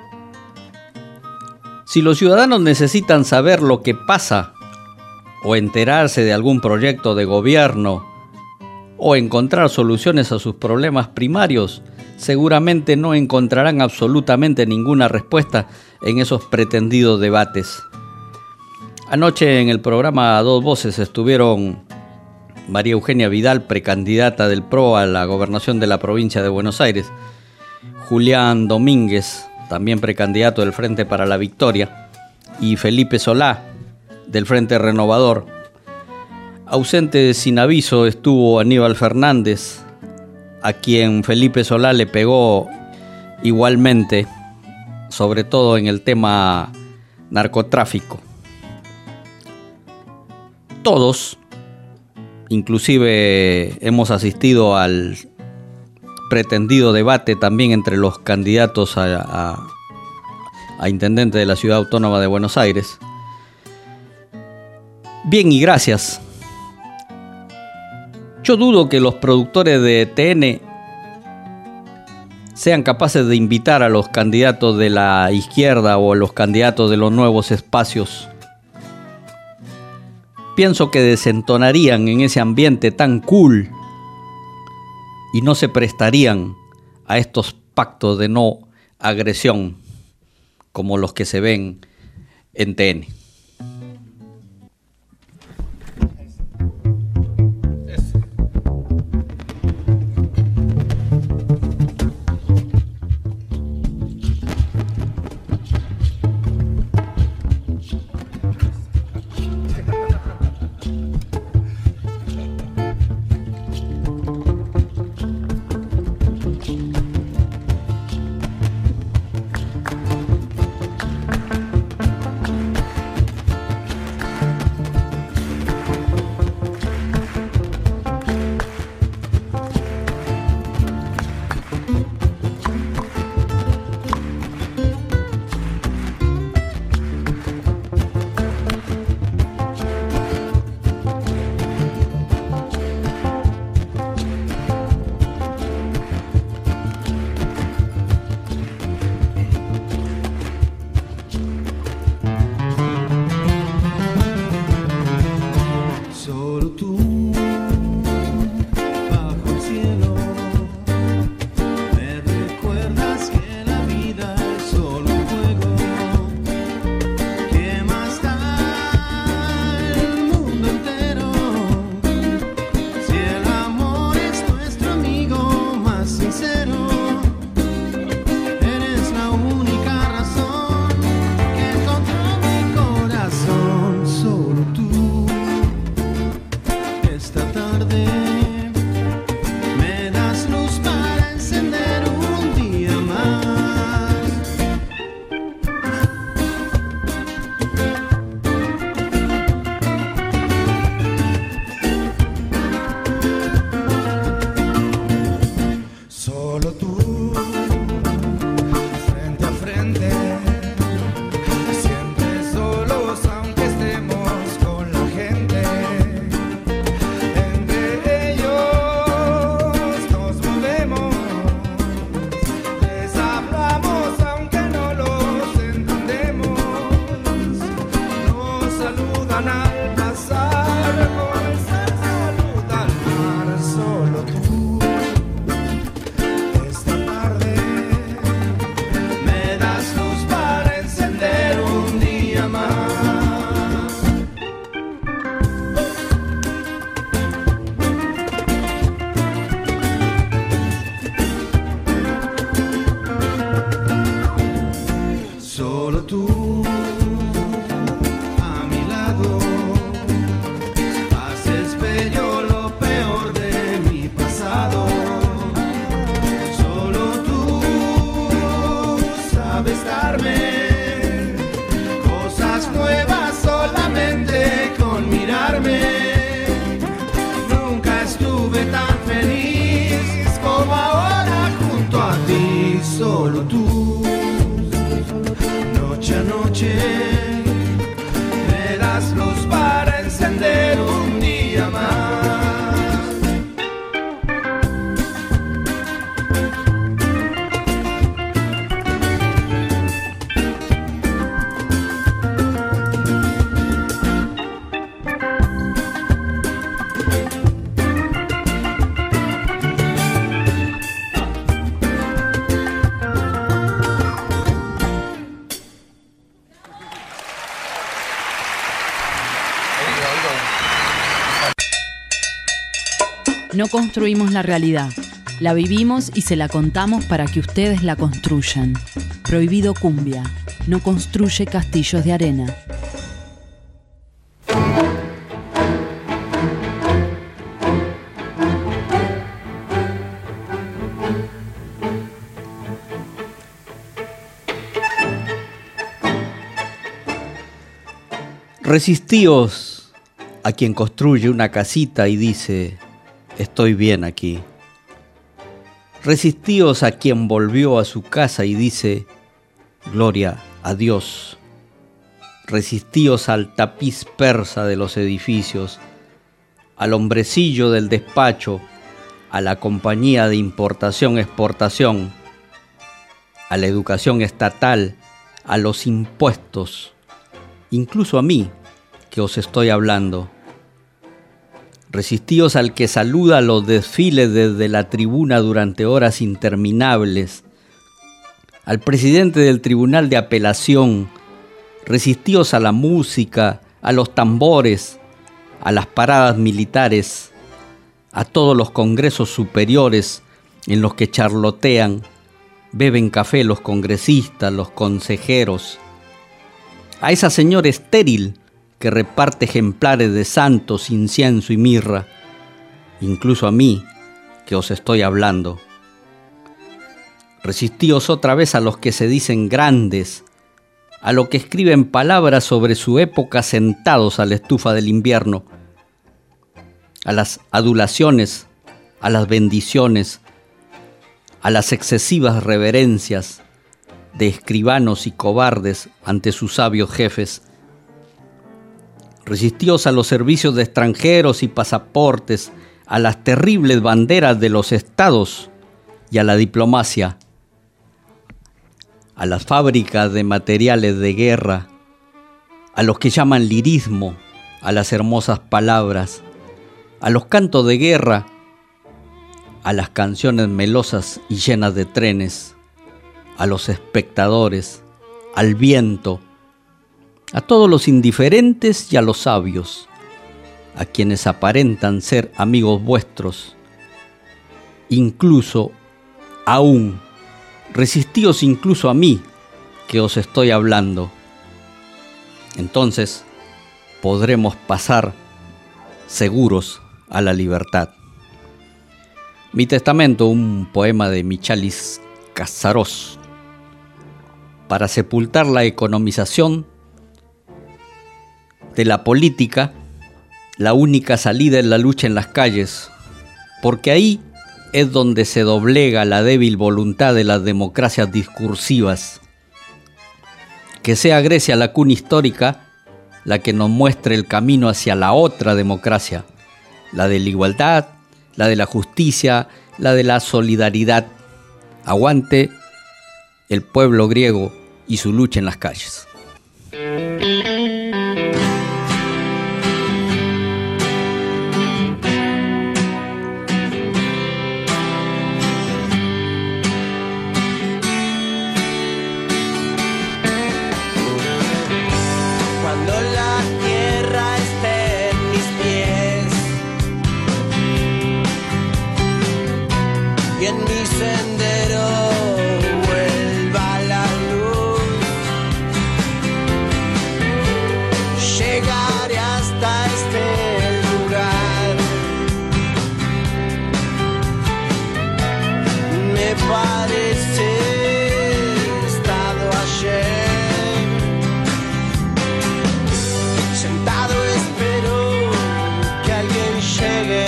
S3: Si los ciudadanos necesitan saber lo que pasa o enterarse de algún proyecto de gobierno o encontrar soluciones a sus problemas primarios, seguramente no encontrarán absolutamente ninguna respuesta en esos pretendidos debates. Anoche en el programa A Dos Voces estuvieron María Eugenia Vidal, precandidata del P R O a la gobernación de la provincia de Buenos Aires, Julián Domínguez, también precandidato del Frente para la Victoria, y Felipe Solá, del Frente Renovador. Ausente sin aviso estuvo Aníbal Fernández, a quien Felipe Solá le pegó igualmente, sobre todo en el tema narcotráfico. Todos, inclusive hemos asistido al pretendido debate también entre los candidatos a, a, a intendente de la Ciudad Autónoma de Buenos Aires. Bien y gracias. Yo dudo que los productores de T N sean capaces de invitar a los candidatos de la izquierda o a los candidatos de los nuevos espacios. Pienso que desentonarían en ese ambiente tan cool y no se prestarían a estos pactos de no agresión como los que se ven en T N.
S9: solo tú. Esta tarde me das luz para encender un día más. Solo tú a mi lado haces bello lo peor de mi pasado. Solo tú sabes darme cosas nuevas solamente con mirarme. Nunca estuve tan feliz como ahora junto a ti. Solo tú, noche a noche, me das luz para encender un día más.
S1: No construimos la realidad, la vivimos y se la contamos para que ustedes la construyan. Prohibido Cumbia, no construye castillos de arena.
S3: Resistíos a quien construye una casita y dice: estoy bien aquí. Resistíos a quien volvió a su casa y dice: gloria a Dios. Resistíos al tapiz persa de los edificios, al hombrecillo del despacho, a la compañía de importación-exportación, a la educación estatal, a los impuestos, incluso a mí, que os estoy hablando. Resistíos al que saluda los desfiles desde la tribuna durante horas interminables, al presidente del Tribunal de Apelación. Resistíos a la música, a los tambores, a las paradas militares, a todos los congresos superiores en los que charlotean, beben café los congresistas, los consejeros, a esa señora estéril que reparte ejemplares de santos, incienso y mirra, incluso a mí, que os estoy hablando. Resistíos otra vez a los que se dicen grandes, a los que escriben palabras sobre su época sentados a la estufa del invierno, a las adulaciones, a las bendiciones, a las excesivas reverencias de escribanos y cobardes ante sus sabios jefes. Resistíos a los servicios de extranjeros y pasaportes, a las terribles banderas de los estados y a la diplomacia, a las fábricas de materiales de guerra, a los que llaman lirismo, a las hermosas palabras, a los cantos de guerra, a las canciones melosas y llenas de trenes, a los espectadores, al viento, a todos los indiferentes y a los sabios, a quienes aparentan ser amigos vuestros, incluso, aún, resistíos incluso a mí, que os estoy hablando. Entonces podremos pasar seguros a la libertad. Mi testamento, un poema de Michalis Casaros, para sepultar la economización de la política. La única salida es la lucha en las calles, porque ahí es donde se doblega la débil voluntad de las democracias discursivas. Que sea Grecia la cuna histórica la que nos muestre el camino hacia la otra democracia, la de la igualdad, la de la justicia, la de la solidaridad. Aguante el pueblo griego y su lucha en las calles.
S9: y en mi sendero vuelva la luz. Llegaré hasta este lugar. Me parece estado ayer. Sentado espero que alguien llegue.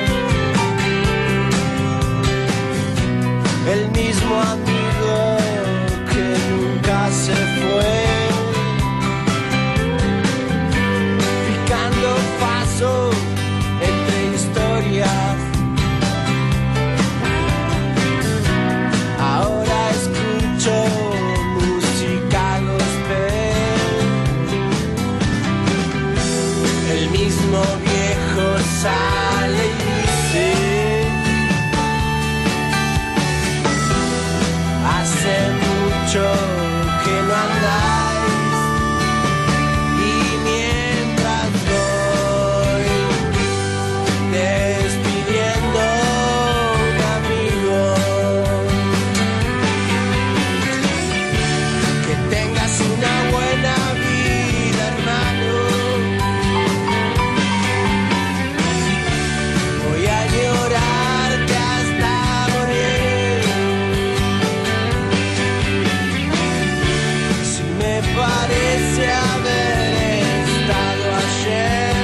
S9: El mismo amigo que nunca se fue. Picando paso entre historias. Ahora escucho música gospel. El mismo viejo sale y dice: hace mucho que no andáis. Y mientras voy despidiendo un amigo, que tengas una buena vida, hermano. Voy a llorarte hasta morir. Si me parece haber estado ayer,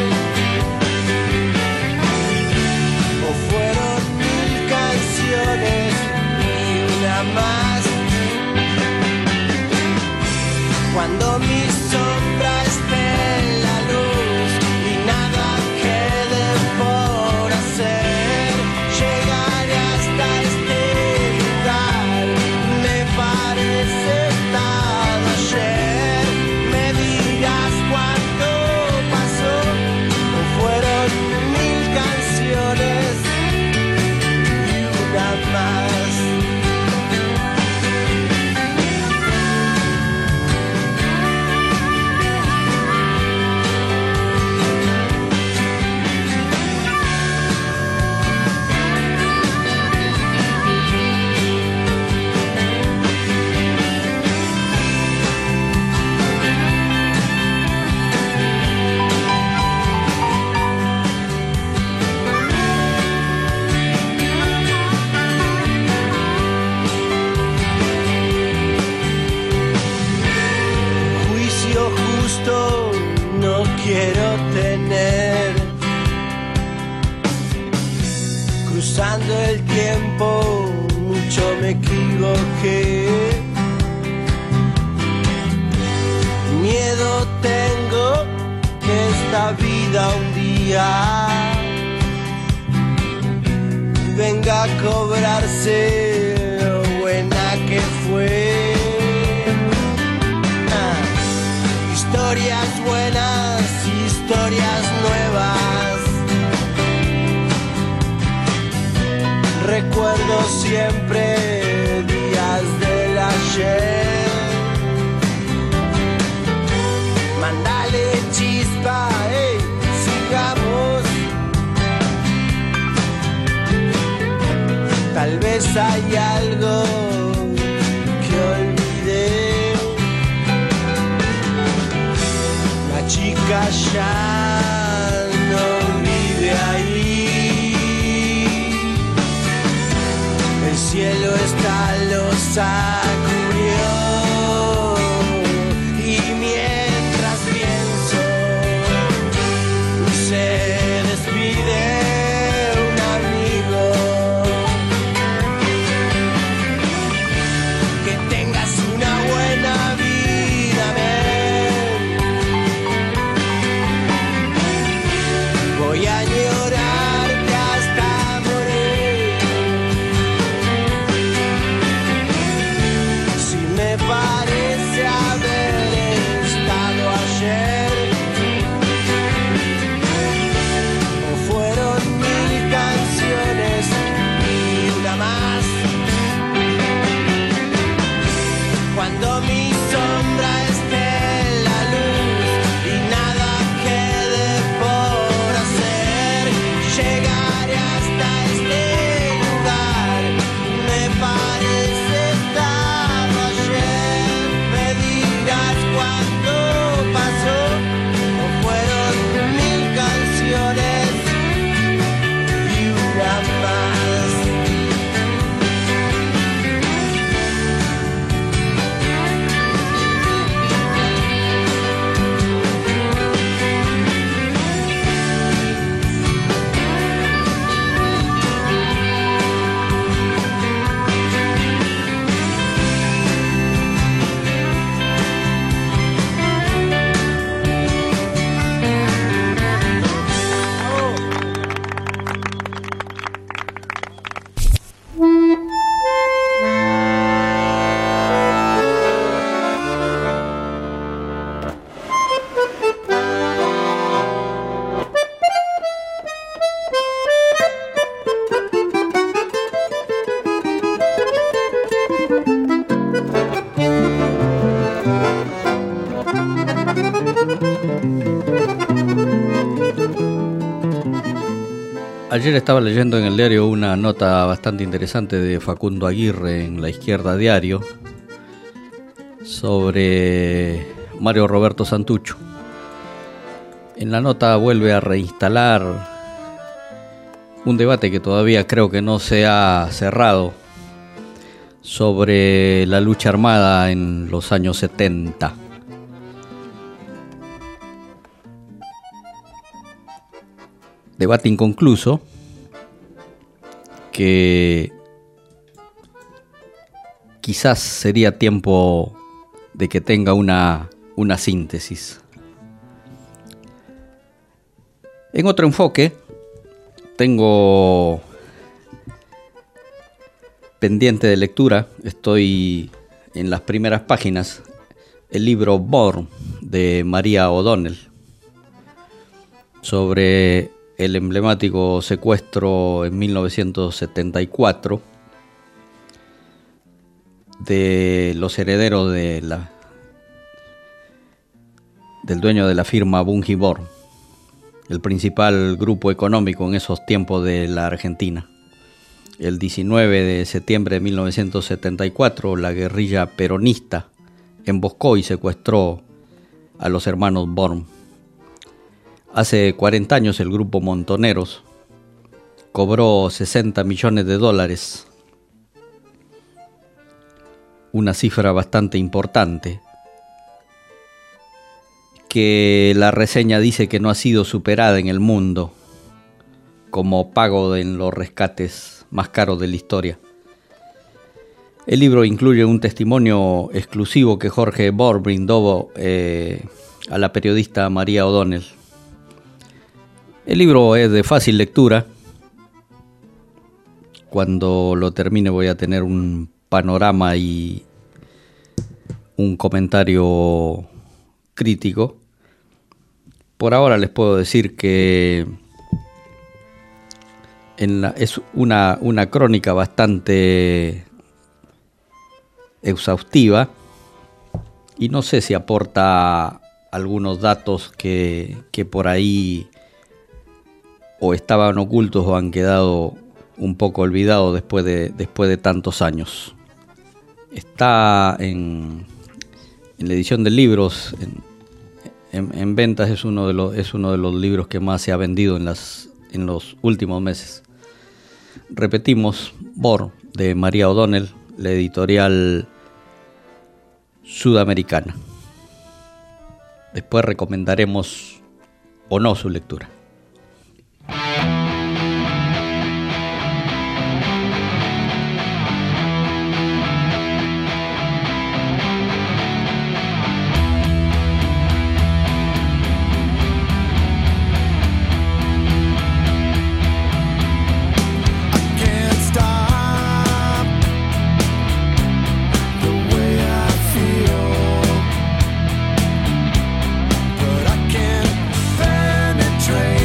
S9: o fueron mil canciones y una más. Cuando mi sombra esté en la luz y nada quede por hacer, llegaré hasta este lugar. Me parece estado ayer. Me dirás cuánto pasó, o fueron mil canciones y una más. Juicio justo no quiero tener. Cruzando el tiempo mucho me equivoqué. Miedo tengo que esta vida un día venga a cobrarse lo buena que fue. Ah, historias buenas, historias nuevas. Recuerdo siempre días del ayer. Mándale chispa, hey, sigamos. Tal vez hay algo que olvidé. La chica ya no vive ahí. El cielo está losa cubrió. Y mientras pienso, se despide un amigo. Que tengas una buena vida, ven. Voy a llorarte hasta morir. Si
S3: Ayer estaba leyendo en el diario una nota bastante interesante de Facundo Aguirre en La Izquierda Diario sobre Mario Roberto Santucho. En la nota vuelve a reinstalar un debate que todavía creo que no se ha cerrado sobre la lucha armada en los años setenta. Debate inconcluso que quizás sería tiempo de que tenga una, una síntesis. En otro enfoque, tengo pendiente de lectura, estoy en las primeras páginas, el libro Born de María O'Donnell sobre el emblemático secuestro en mil novecientos setenta y cuatro de los herederos de la, del dueño de la firma Bunge Born, el principal grupo económico en esos tiempos de la Argentina. El diecinueve de septiembre de mil novecientos setenta y cuatro, la guerrilla peronista emboscó y secuestró a los hermanos Born. Hace cuarenta años el grupo Montoneros cobró sesenta millones de dólares, una cifra bastante importante, que la reseña dice que no ha sido superada en el mundo como pago en los rescates más caros de la historia. El libro incluye un testimonio exclusivo que Jorge Born brindó eh, a la periodista María O'Donnell. El libro es de fácil lectura. Cuando lo termine voy a tener un panorama y un comentario crítico. Por ahora les puedo decir que en la, es una, una crónica bastante exhaustiva y no sé si aporta algunos datos que, que por ahí o estaban ocultos o han quedado un poco olvidados después de, después de tantos años. Está en, en la edición de libros, en, en, en ventas, es uno, de los, es uno de los libros que más se ha vendido en, las, en los últimos meses. Repetimos, Born de María O'Donnell, la editorial sudamericana. Después recomendaremos o no su lectura.
S9: Train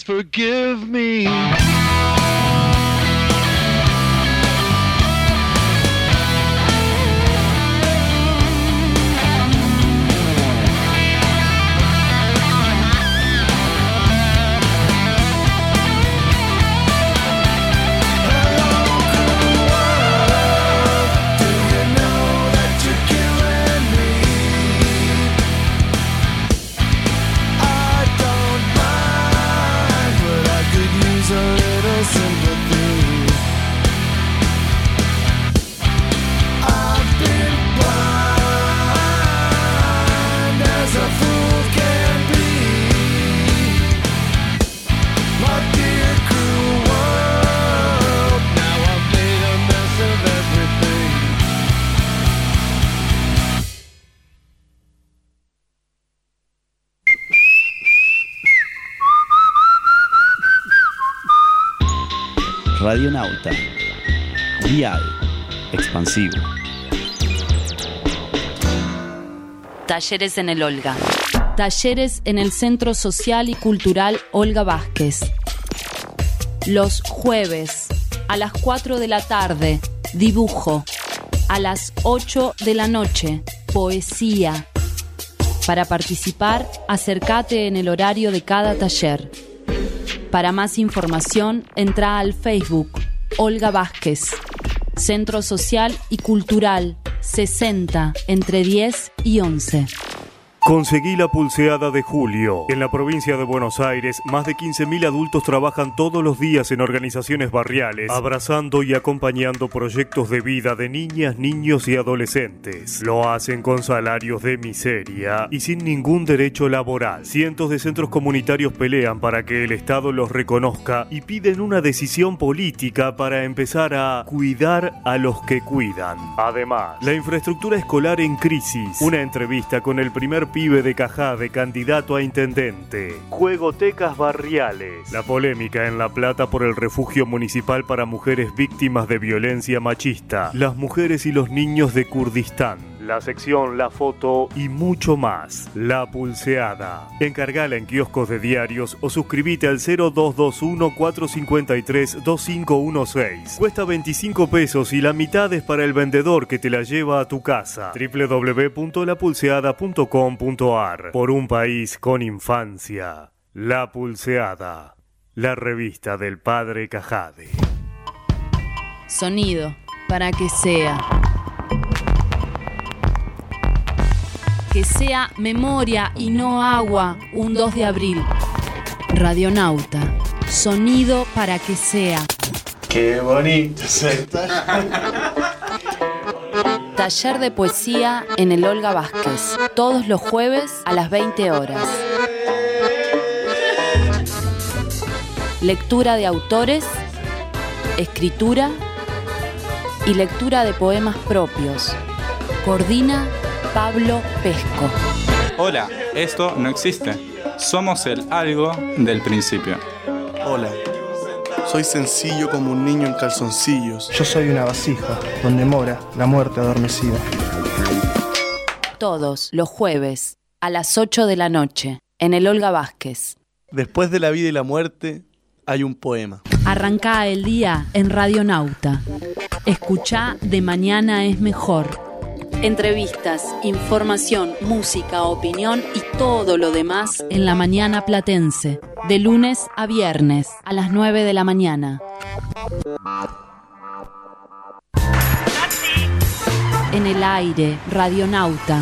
S13: forgive me.
S5: Radionauta. Dial. Expansivo.
S1: Talleres en el Olga. Talleres en el Centro Social y Cultural Olga Vázquez. Los jueves a las cuatro de la tarde, dibujo. A las ocho de la noche, poesía. Para participar, acércate en el horario de cada taller. Para más información, entra al Facebook Olga Vázquez, Centro Social y Cultural sesenta, entre diez y once.
S6: Conseguí la pulseada de julio. En la provincia de Buenos Aires, más de quince mil adultos trabajan todos los días en organizaciones barriales, abrazando y acompañando proyectos de vida de niñas, niños y adolescentes. Lo hacen con salarios de miseria y sin ningún derecho laboral. Cientos de centros comunitarios pelean para que el Estado los reconozca y piden una decisión política para empezar a cuidar a los que cuidan. Además, la infraestructura escolar en crisis. Una entrevista con el primer pibe de Cajade, candidato a intendente. Juegotecas barriales. La polémica en La Plata por el refugio municipal para mujeres víctimas de violencia machista. Las mujeres y los niños de Kurdistán. La sección La Foto y mucho más. La Pulseada. Encargala en kioscos de diarios o suscríbete al cero dos dos uno, cuatro cinco tres, dos cinco uno seis. Cuesta veinticinco pesos y la mitad es para el vendedor que te la lleva a tu casa. doble u doble u doble u punto la pulseada punto com punto a r. Por un país con infancia. La Pulseada. La revista del padre Cajade.
S1: Sonido, para que sea. Que sea memoria y no agua, un dos de abril. Radionauta. Sonido para que sea.
S14: Qué bonito se
S1: Taller de poesía en el Olga Vázquez. Todos los jueves a las veinte horas. Lectura de autores, escritura y lectura de poemas propios. Coordina Pablo Pesco.
S15: Hola, esto no existe. Somos el algo del principio.
S14: Hola, soy sencillo como un niño en calzoncillos.
S16: Yo soy una vasija donde mora la muerte adormecida.
S1: Todos los jueves a las ocho de la noche en el Olga Vázquez.
S14: Después de la vida y la muerte hay un poema.
S1: Arrancá el día en Radionauta. Escuchá De Mañana es Mejor. Entrevistas, información, música, opinión y todo lo demás en la mañana platense. De lunes a viernes a las nueve de la mañana. En el aire, Radionauta.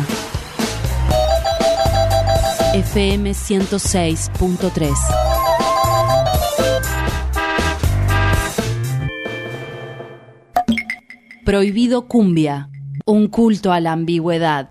S1: F M ciento seis punto tres. Prohibido Cumbia. Un culto a la ambigüedad.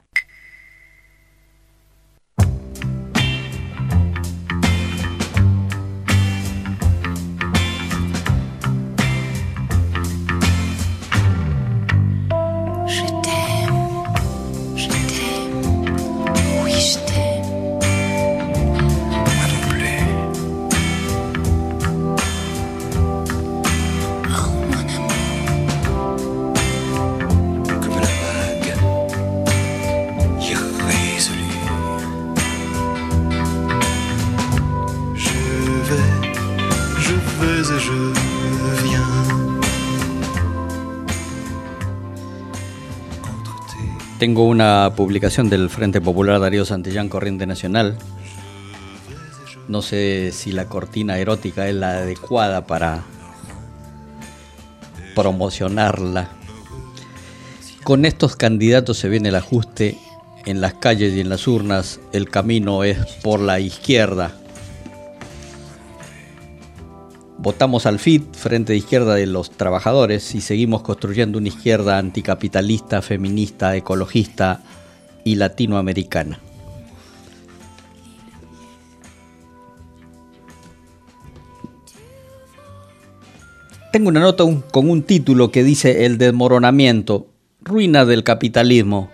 S9: et je viens.
S3: Tengo una publicación del Frente Popular Darío Santillán, Corriente Nacional. No sé si la cortina erótica es la adecuada para promocionarla. Con estos candidatos se viene el ajuste en las calles y en las urnas. El camino es por la izquierda. Votamos al F I T, Frente de Izquierda de los Trabajadores, y seguimos construyendo una izquierda anticapitalista, feminista, ecologista y latinoamericana. Tengo una nota un, con un título que dice El desmoronamiento, ruina del capitalismo.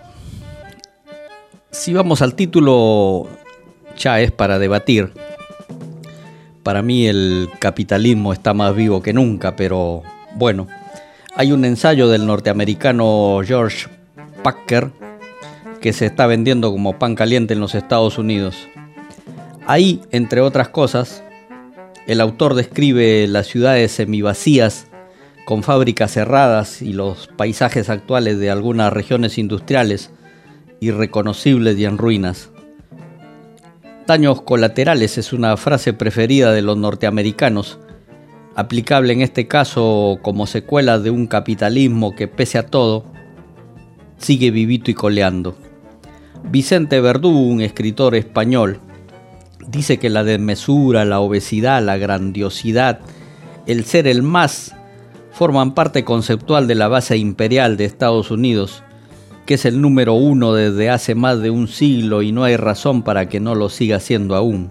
S3: Si vamos al título, ya es para debatir. Para mí el capitalismo está más vivo que nunca, pero bueno. Hay un ensayo del norteamericano George Packer que se está vendiendo como pan caliente en los Estados Unidos. Ahí, entre otras cosas, el autor describe las ciudades semivacías con fábricas cerradas y los paisajes actuales de algunas regiones industriales irreconocibles y en ruinas. Daños colaterales es una frase preferida de los norteamericanos, aplicable en este caso como secuela de un capitalismo que, pese a todo, sigue vivito y coleando. Vicente Verdú, un escritor español, dice que la desmesura, la obesidad, la grandiosidad, el ser el más, forman parte conceptual de la base imperial de Estados Unidos, que es el número uno desde hace más de un siglo y no hay razón para que no lo siga siendo aún.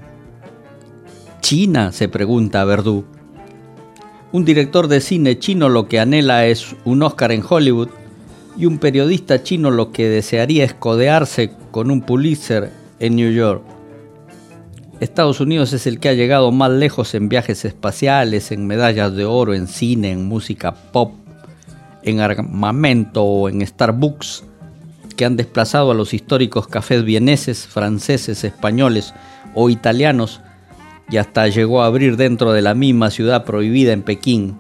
S3: ¿China?, se pregunta Verdú. Un director de cine chino lo que anhela es un Oscar en Hollywood y un periodista chino lo que desearía es codearse con un Pulitzer en New York. Estados Unidos es el que ha llegado más lejos en viajes espaciales, en medallas de oro, en cine, en música pop, en armamento o en Starbucks, que han desplazado a los históricos cafés vieneses, franceses, españoles o italianos, y hasta llegó a abrir dentro de la misma ciudad prohibida en Pekín.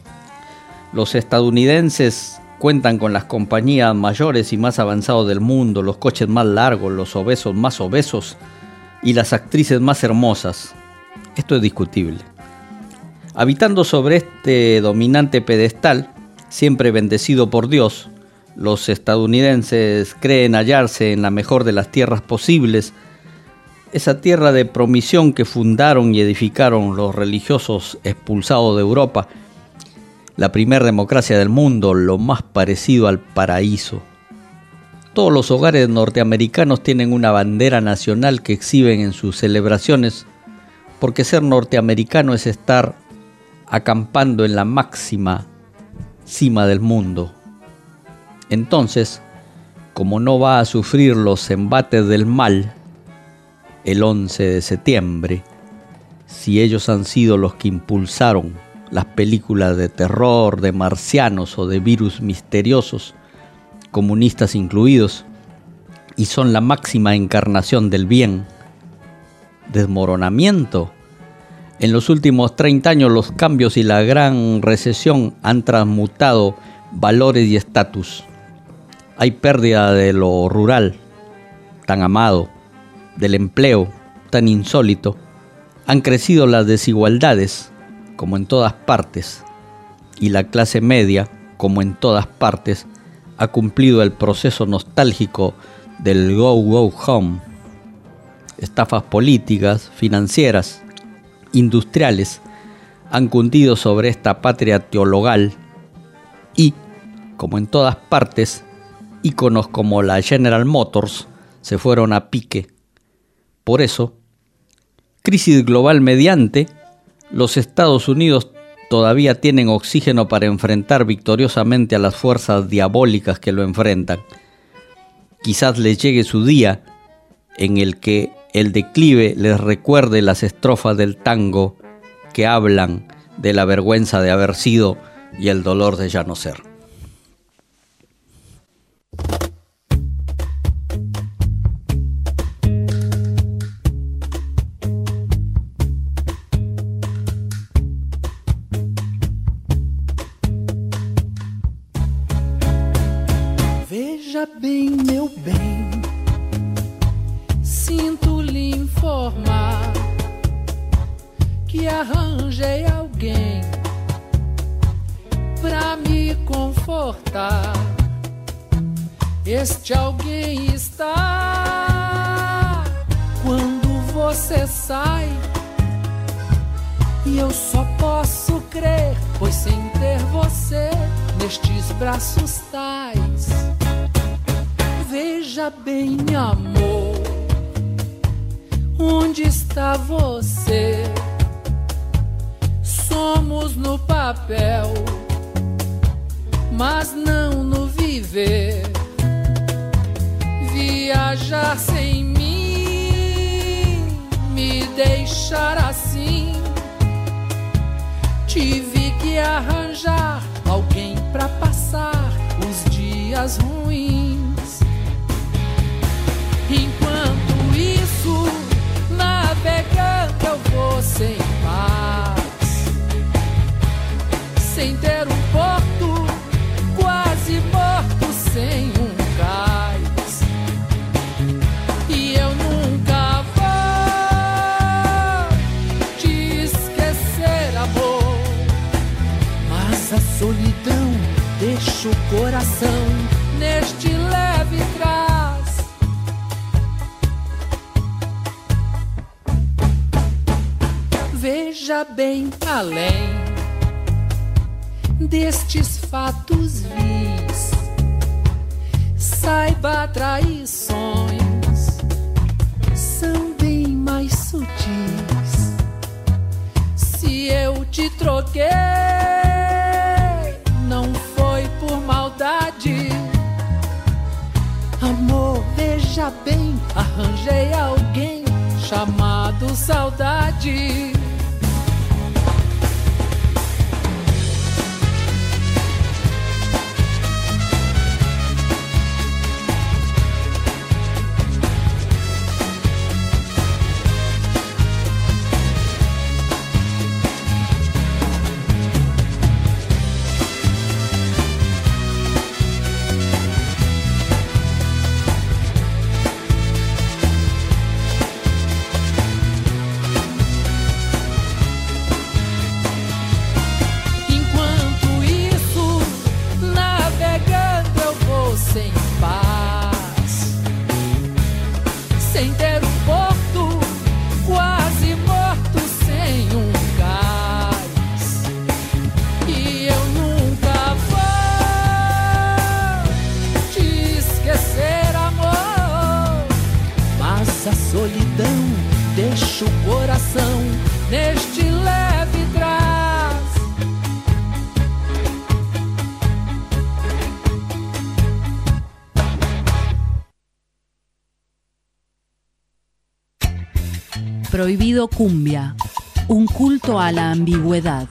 S3: Los estadounidenses cuentan con las compañías mayores y más avanzadas del mundo, los coches más largos, los obesos más obesos y las actrices más hermosas. Esto es discutible. Habitando sobre este dominante pedestal, siempre bendecido por Dios, los estadounidenses creen hallarse en la mejor de las tierras posibles, esa tierra de promisión que fundaron y edificaron los religiosos expulsados de Europa, la primera democracia del mundo, lo más parecido al paraíso. Todos los hogares norteamericanos tienen una bandera nacional que exhiben en sus celebraciones, porque ser norteamericano es estar acampando en la máxima cima del mundo. Entonces, como no va a sufrir los embates del mal el once de septiembre, si ellos han sido los que impulsaron las películas de terror, de marcianos o de virus misteriosos, comunistas incluidos, y son la máxima encarnación del bien, desmoronamiento. En los últimos treinta años los cambios y la gran recesión han transmutado valores y estatus. Hay pérdida de lo rural, tan amado, del empleo, tan insólito. Han crecido las desigualdades, como en todas partes, y la clase media, como en todas partes, ha cumplido el proceso nostálgico del go, go home. Estafas políticas, financieras, industriales, han cundido sobre esta patria teologal y, como en todas partes, íconos como la General Motors se fueron a pique. Por eso, crisis global mediante, los Estados Unidos todavía tienen oxígeno para enfrentar victoriosamente a las fuerzas diabólicas que lo enfrentan. Quizás les llegue su día en el que el declive les recuerde las estrofas del tango que hablan de la vergüenza de haber sido y el dolor de ya no ser.
S13: que arranjei alguém pra me confortar. Este alguém está quando você sai, e eu só posso crer, pois sem ter você nestes braços tais. Veja bem, amor, onde está você? Somos no papel, mas não no viver. Viajar sem mim, me deixar assim. Tive que arranjar alguém pra passar os dias ruins. Enquanto isso, navegando eu vou sem paz, sem ter um porto, quase morto sem um cais. E eu nunca vou te esquecer, amor, mas a solidão deixa o coração neste leve trás. Veja bem além destes fatos vis, saiba, traições são bem mais sutis. Se eu te troquei, não foi por maldade. Amor, veja bem, arranjei alguém chamado saudade. Deixa o coração neste leve trás.
S1: Prohibido Cumbia, un culto a la ambigüedad.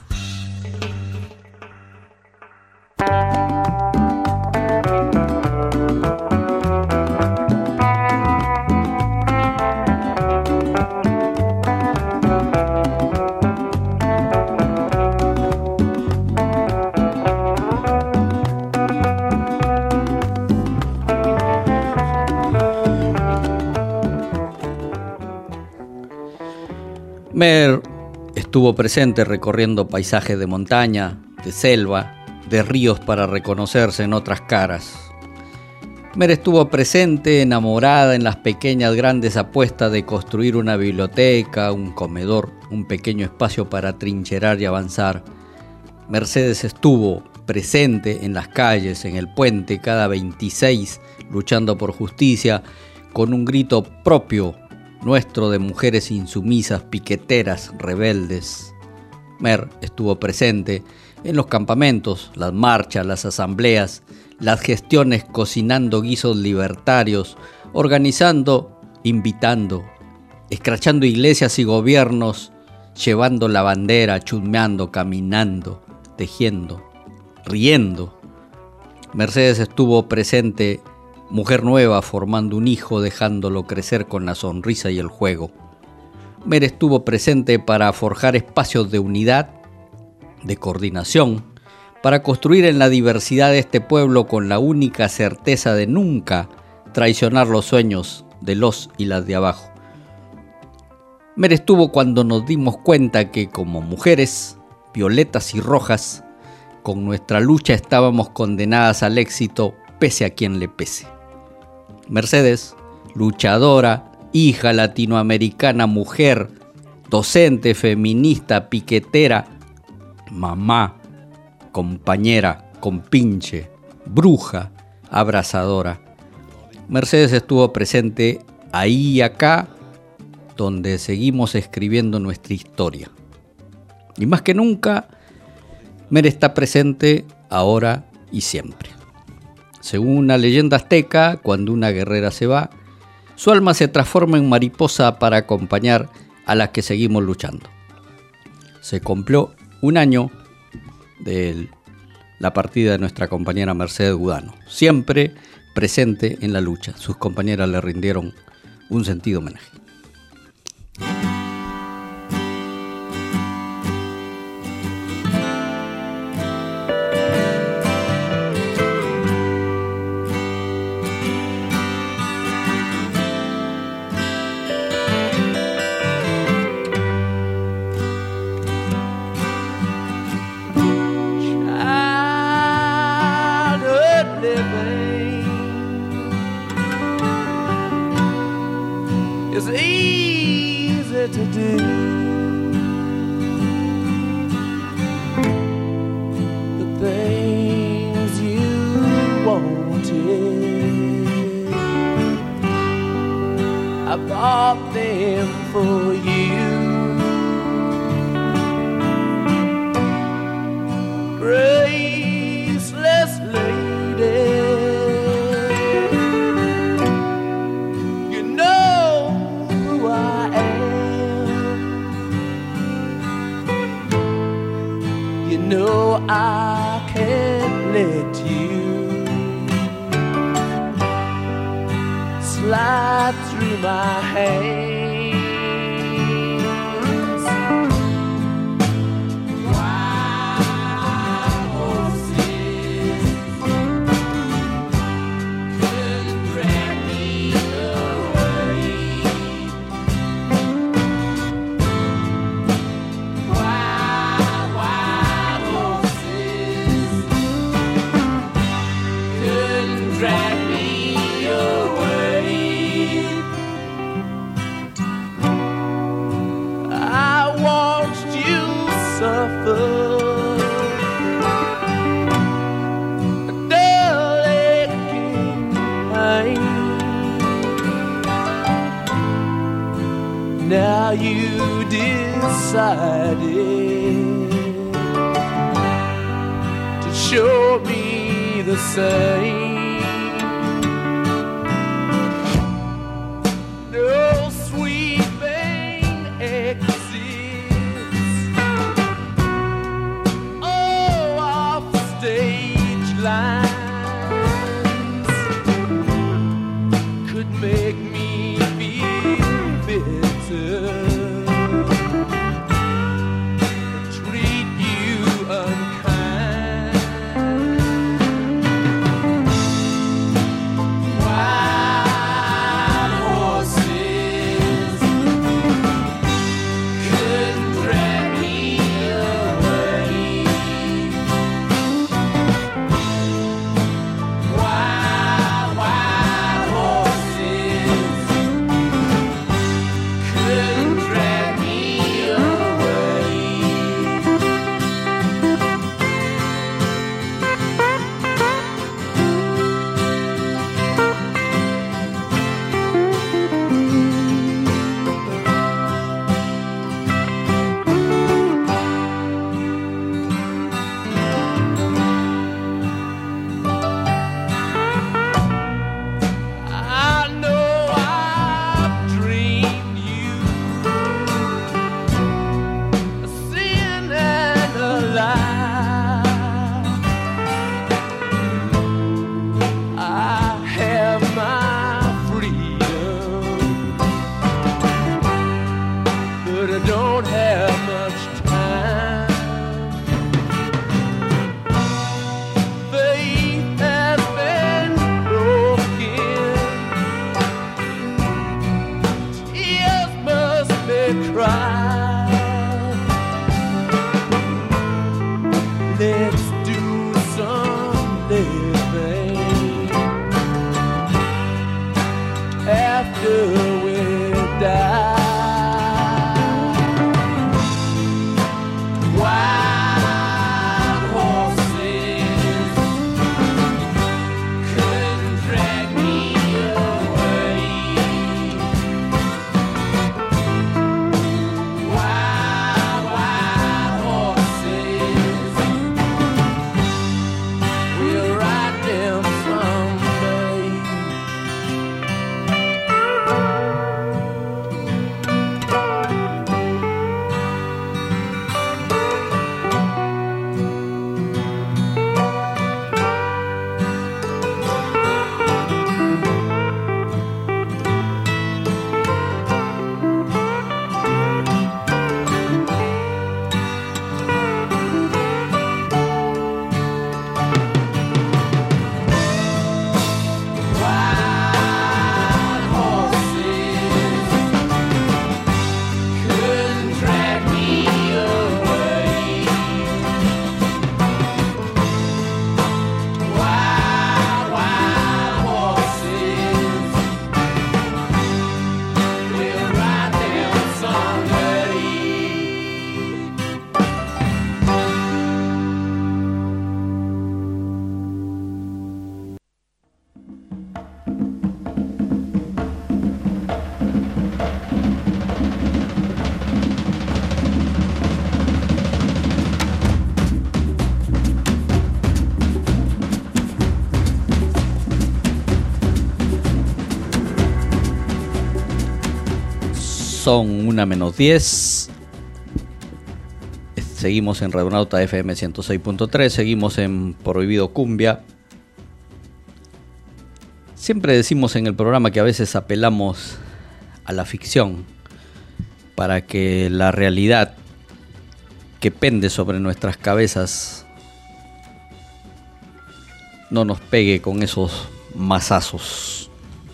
S3: Mer estuvo presente recorriendo paisajes de montaña, de selva, de ríos para reconocerse en otras caras. Mer estuvo presente, enamorada en las pequeñas grandes apuestas de construir una biblioteca, un comedor, un pequeño espacio para trincherar y avanzar. Mercedes estuvo presente en las calles, en el puente, cada veintiséis, luchando por justicia, con un grito propio nuestro de mujeres insumisas, piqueteras, rebeldes. Mer estuvo presente en los campamentos, las marchas, las asambleas, las gestiones, cocinando guisos libertarios, organizando, invitando, escrachando iglesias y gobiernos, llevando la bandera, chusmeando, caminando, tejiendo, riendo. Mercedes estuvo presente, mujer nueva, formando un hijo, dejándolo crecer con la sonrisa y el juego. Mer estuvo presente para forjar espacios de unidad, de coordinación, para construir en la diversidad de este pueblo con la única certeza de nunca traicionar los sueños de los y las de abajo. Mer estuvo cuando nos dimos cuenta que como mujeres, violetas y rojas, con nuestra lucha estábamos condenadas al éxito pese a quien le pese. Mercedes, luchadora, hija latinoamericana, mujer, docente, feminista, piquetera, mamá, compañera, compinche, bruja, abrazadora. Mercedes estuvo presente ahí y acá, donde seguimos escribiendo nuestra historia. Y más que nunca, Mer está presente ahora y siempre. Según una leyenda azteca, cuando una guerrera se va, su alma se transforma en mariposa para acompañar a las que seguimos luchando. Se cumplió un año de la partida de nuestra compañera Mercedes Gudano, siempre presente en la lucha. Sus compañeras le rindieron un sentido homenaje.
S9: It's easy to do. The things you wanted, I bought them for you. Graceless lady, no, I can't let you slide through my hands. Wild horses couldn't drag me away. Wild, wild drag me away. I watched you suffer a dull aching pain. Now you decided to show me the same. No sweeping exits, oh, off stage lines could make me feel bitter, treat you unkind. Wild horses couldn't drag me away. Wild, wild horses couldn't drag me away. I know I've dreamed you a sin and a lie. I have my freedom, but I don't have much time. Faith has been broken, tears must be cried. Let's do some living after we die. Wild horses couldn't drag me away. Wild, wild horses, we'll ride them someday. Wild horses couldn't drag me away. Wild, wild horses, we'll ride them someday.
S3: Son una menos diez. Seguimos en Radionauta F M ciento seis punto tres. Seguimos en Prohibido Cumbia. Siempre decimos en el programa que a veces apelamos a la ficción para que la realidad que pende sobre nuestras cabezas no nos pegue con esos mazazos.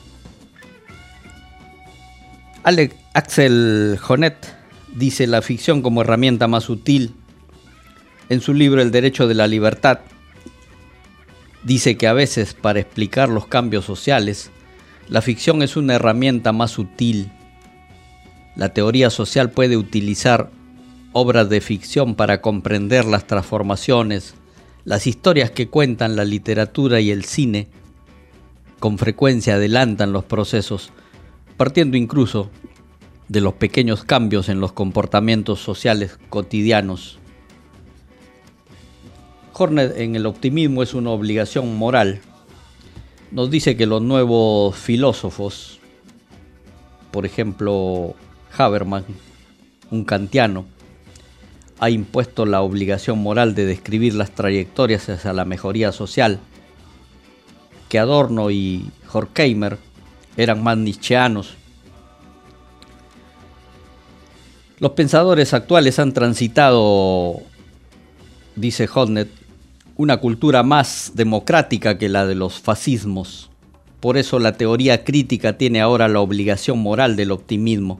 S3: Alex Axel Honneth dice la ficción como herramienta más útil. En su libro El Derecho de la Libertad, dice que a veces para explicar los cambios sociales, la ficción es una herramienta más útil. La teoría social puede utilizar obras de ficción para comprender las transformaciones, las historias que cuentan la literatura y el cine. Con frecuencia adelantan los procesos, partiendo incluso de los pequeños cambios en los comportamientos sociales cotidianos. Honneth en El optimismo es una obligación moral. Nos dice que los nuevos filósofos, por ejemplo Habermas, un kantiano, ha impuesto la obligación moral de describir las trayectorias hacia la mejoría social, que Adorno y Horkheimer eran más nietzscheanos. Los pensadores actuales han transitado, dice Honneth, una cultura más democrática que la de los fascismos. Por eso la teoría crítica tiene ahora la obligación moral del optimismo.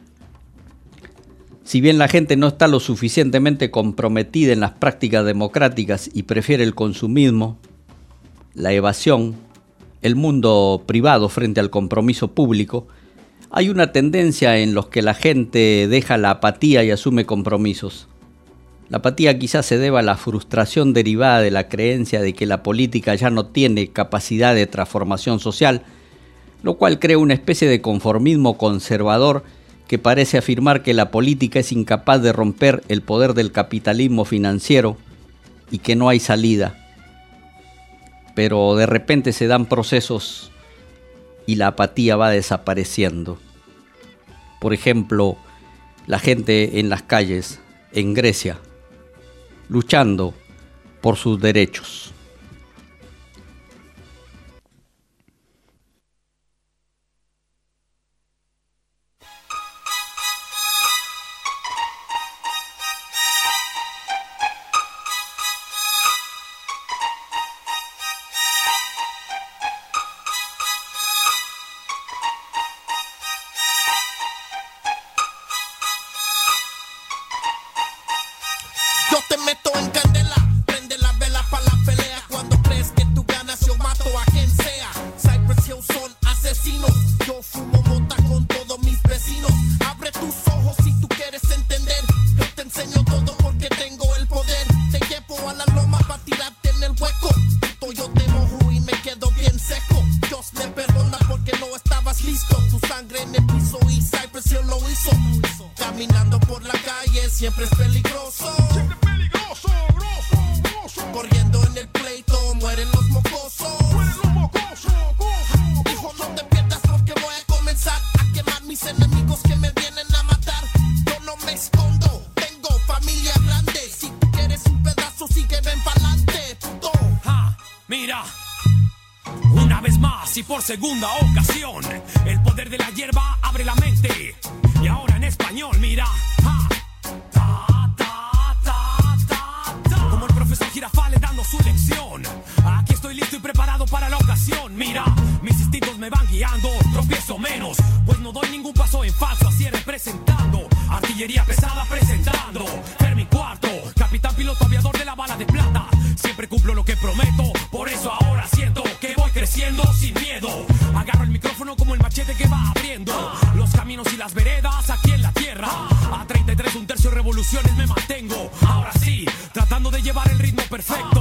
S3: Si bien la gente no está lo suficientemente comprometida en las prácticas democráticas y prefiere el consumismo, la evasión, el mundo privado frente al compromiso público, hay una tendencia en los que la gente deja la apatía y asume compromisos. La apatía quizás se deba a la frustración derivada de la creencia de que la política ya no tiene capacidad de transformación social, lo cual crea una especie de conformismo conservador que parece afirmar que la política es incapaz de romper el poder del capitalismo financiero y que no hay salida. Pero de repente se dan procesos y la apatía va desapareciendo. Por ejemplo, la gente en las calles, en Grecia, luchando por sus derechos.
S17: te meto en candela. Prende la vela pa' la pelea. Cuando crees que tú ganas, yo mato a quien sea. Cypress Hill son asesinos. Yo fumo mota con todos mis vecinos. Abre tus ojos si tú quieres entender. Yo te enseño todo porque tengo el poder. Te llevo a la loma pa' tirarte en el hueco. Puto, yo te mojo y me quedo bien seco. Dios me perdona porque no estabas listo. Tu sangre en el piso y Cypress Hill lo hizo. Caminando por la calle siempre es peligroso. Siempre peligroso, grosso, grosso. Corriendo en el pleito mueren los mocosos. Mueren los mocosos, gozo. Hijo, no te pierdas porque voy a comenzar a quemar mis enemigos que me vienen a matar. Yo no me escondo, tengo familia grande. Si tú quieres un pedazo, sigue, ven pa'lante, puto.
S18: Ja, mira. Una vez más y por segunda ocasión, el poder de la hierba abre la mente. Y ahora en español, mira. Ja. Ta, ta, ta, ta, ta. Como el profesor Girafales dando su lección. Aquí estoy listo y preparado para la ocasión. Mira, mis instintos me van guiando. Tropiezo menos, pues no doy ningún paso en falso. Así representando, artillería pesada presentando. Fermi Cuarto, capitán piloto aviador de la bala de plata. Siempre cumplo lo que prometo, por eso ahora siento que voy creciendo sin miedo. Agarro el micrófono como el machete que va abriendo los caminos y las veredas aquí en la tierra. A treinta y tres, un tercio de revoluciones me mantengo. Ahora sí, tratando de llevar el ritmo perfecto.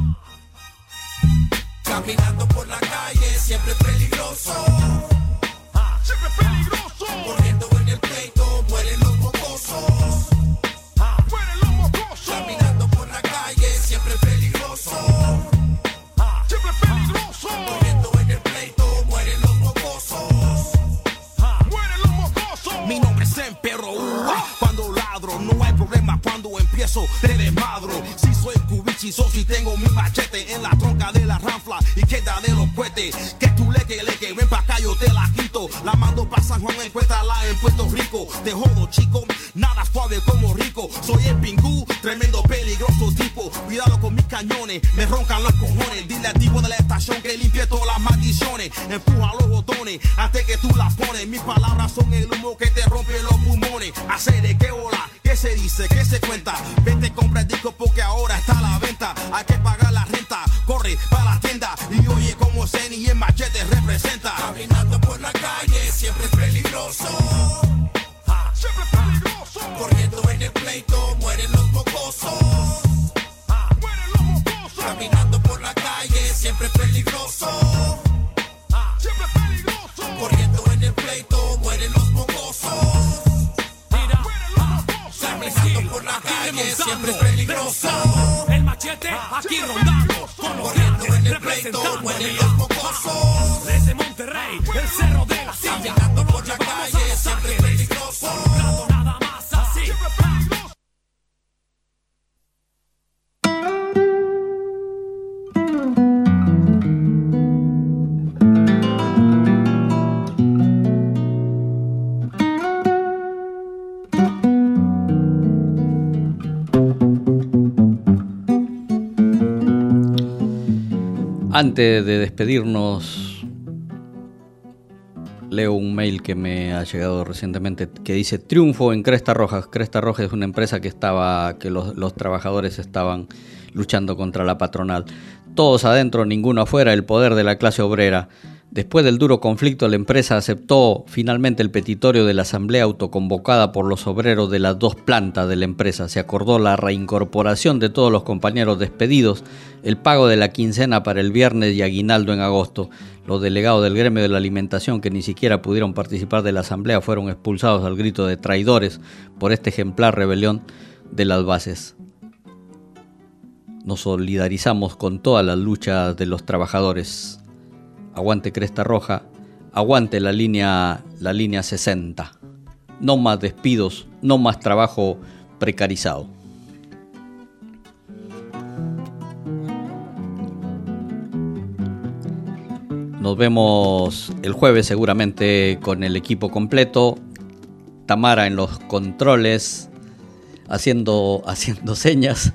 S17: Caminando por la calle siempre es peligroso. Siempre es peligroso. Corriendo en el pleito mueren los mocosos. Mueren los mocosos. Caminando por la calle siempre es peligroso. Siempre es peligroso. Corriendo en el pleito mueren los mocosos. Mueren los mocosos.
S18: Mi nombre es Emperro Uva. Cuando ladro no hay problema. Cuando empiezo te desmadro. Si soy cubichizoso y tengo mi machete en la tronca de la ranfla y queda de los cohetes. Que tú le que le que ven pa' acá yo te la quito. La mando pa' San Juan, encuéntrala en Puerto Rico. Te jodo chico, nada suave como rico. Soy el pingú, tremendo peligroso tipo. Cuidado con mis cañones, me roncan los cojones. Dile al tipo de la estación que limpie todas las maldiciones. Empuja los botones antes que tú las pones. Mis palabras son el humo que te rompe los pulmones. Hacer de qué hola, qué se dice, qué se cuenta. Vete compra el disco porque ahora está a la venta. Hay que pagar la renta, corre para la tienda. Y oye como Zen y el machete representa.
S17: Caminando por la calle siempre es peligroso. Siempre es peligroso. Corriendo en el pleito mueren los mocosos. Mueren los mocosos. Caminando por la calle siempre es peligroso. Siempre es peligroso. Corriendo en el pleito mueren los mocosos.
S18: Mira,
S17: caminando por la calle siempre es peligroso.
S18: El machete aquí rondando.
S17: Corriendo en el pleito mueren los mocosos.
S18: Desde Monterrey, el cerro de la silla.
S17: Caminando por la calle siempre es peligroso.
S18: Nada más así.
S3: Antes de despedirnos, leo un mail que me ha llegado recientemente que dice: triunfo en Cresta Roja. Cresta Roja es una empresa que estaba, que los, los trabajadores estaban luchando contra la patronal. Todos adentro, ninguno afuera, el poder de la clase obrera. Después del duro conflicto, la empresa aceptó finalmente el petitorio de la asamblea autoconvocada por los obreros de las dos plantas de la empresa. Se acordó la reincorporación de todos los compañeros despedidos, el pago de la quincena para el viernes y aguinaldo en agosto. Los delegados del gremio de la alimentación, que ni siquiera pudieron participar de la asamblea, fueron expulsados al grito de traidores por esta ejemplar rebelión de las bases. Nos solidarizamos con todas las luchas de los trabajadores. Aguante Cresta Roja, aguante la línea, la línea sesenta. No más despidos, no más trabajo precarizado. Nos vemos el jueves seguramente con el equipo completo. Tamara en los controles, haciendo, haciendo señas.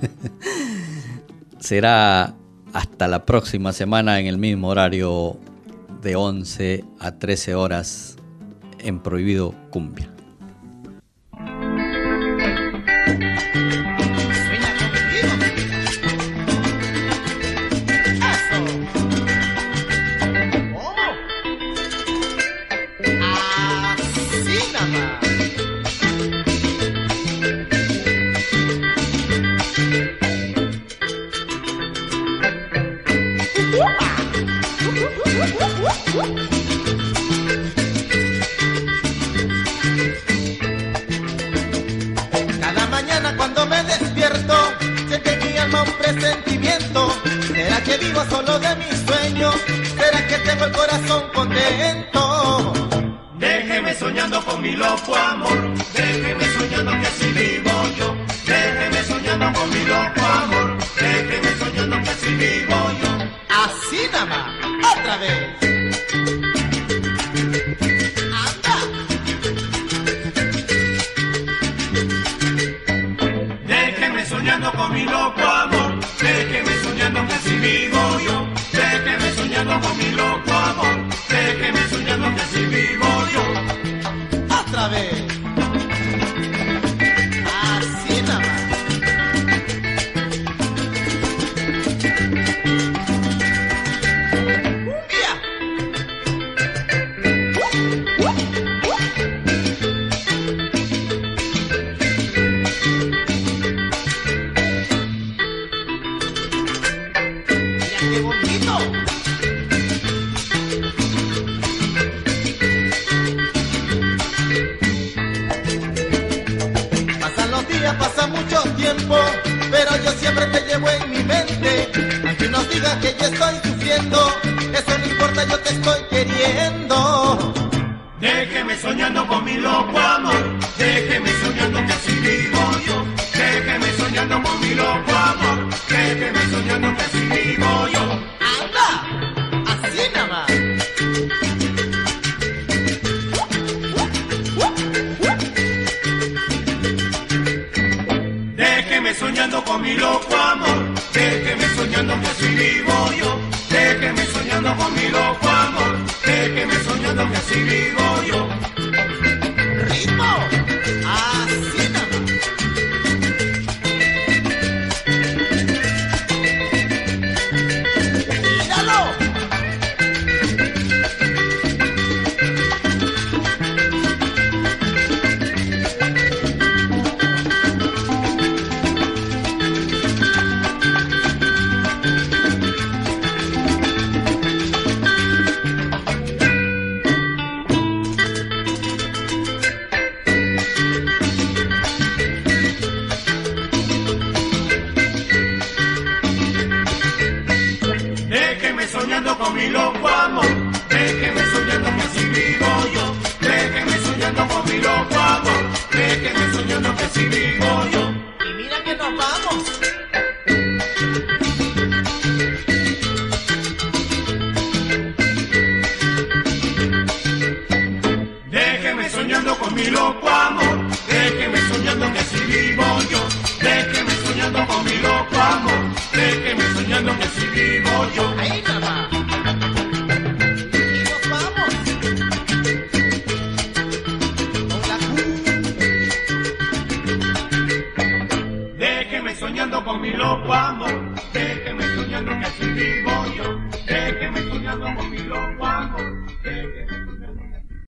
S3: Será hasta la próxima semana en el mismo horario de once a trece horas en Prohibido Cumbia.
S19: solo de mis sueños. ¿Será que tengo el corazón contento?
S17: Déjeme soñando con mi loco amor, déjeme soñando que así vivo yo. Déjeme soñando con mi loco amor, déjeme soñando que así vivo yo.
S19: Así nada más, otra vez. Anda.
S17: Déjeme soñando con mi loco amor, déjeme soñando que así vivo yo. Déjeme soñando con mi loco amor, déjeme soñando que así vivo yo.
S19: Otra vez. Así nada más. ¡Qué bonito! Pasan los días, pasa mucho tiempo, pero yo siempre te llevo en mi mente. Aunque nos digan que yo estoy sufriendo, eso no importa, yo te estoy queriendo.
S17: Déjeme soñando con mi loco amor, déjeme soñando que así vivo yo. Déjeme soñando con mi loco amor, déjeme soñando que así vivo yo.
S19: ¡Anda! Así nada más.
S17: Déjeme soñando con mi loco amor, déjeme soñando que así vivo yo. Déjeme soñando con mi loco amor, déjeme soñando que así vivo yo.
S19: ¡Ritmo! Así nada más. ¡Míralo!
S17: Déjeme soñando con mi loco amor, déjeme soñando que así vivo yo. Déjeme soñando con mi loco amor, déjeme soñando que así vivo yo.
S19: Y mira que nos vamos.
S17: Déjeme soñando con mi loco amor, déjeme soñando que así vivo yo. Déjeme soñando con mi loco amor, déjeme soñando que así vivo yo.
S19: Ahí nada más. Y nos vamos. Con la
S17: Déjeme soñando con mi loco amor, déjeme soñando que así vivo yo. Déjeme soñando con mi loco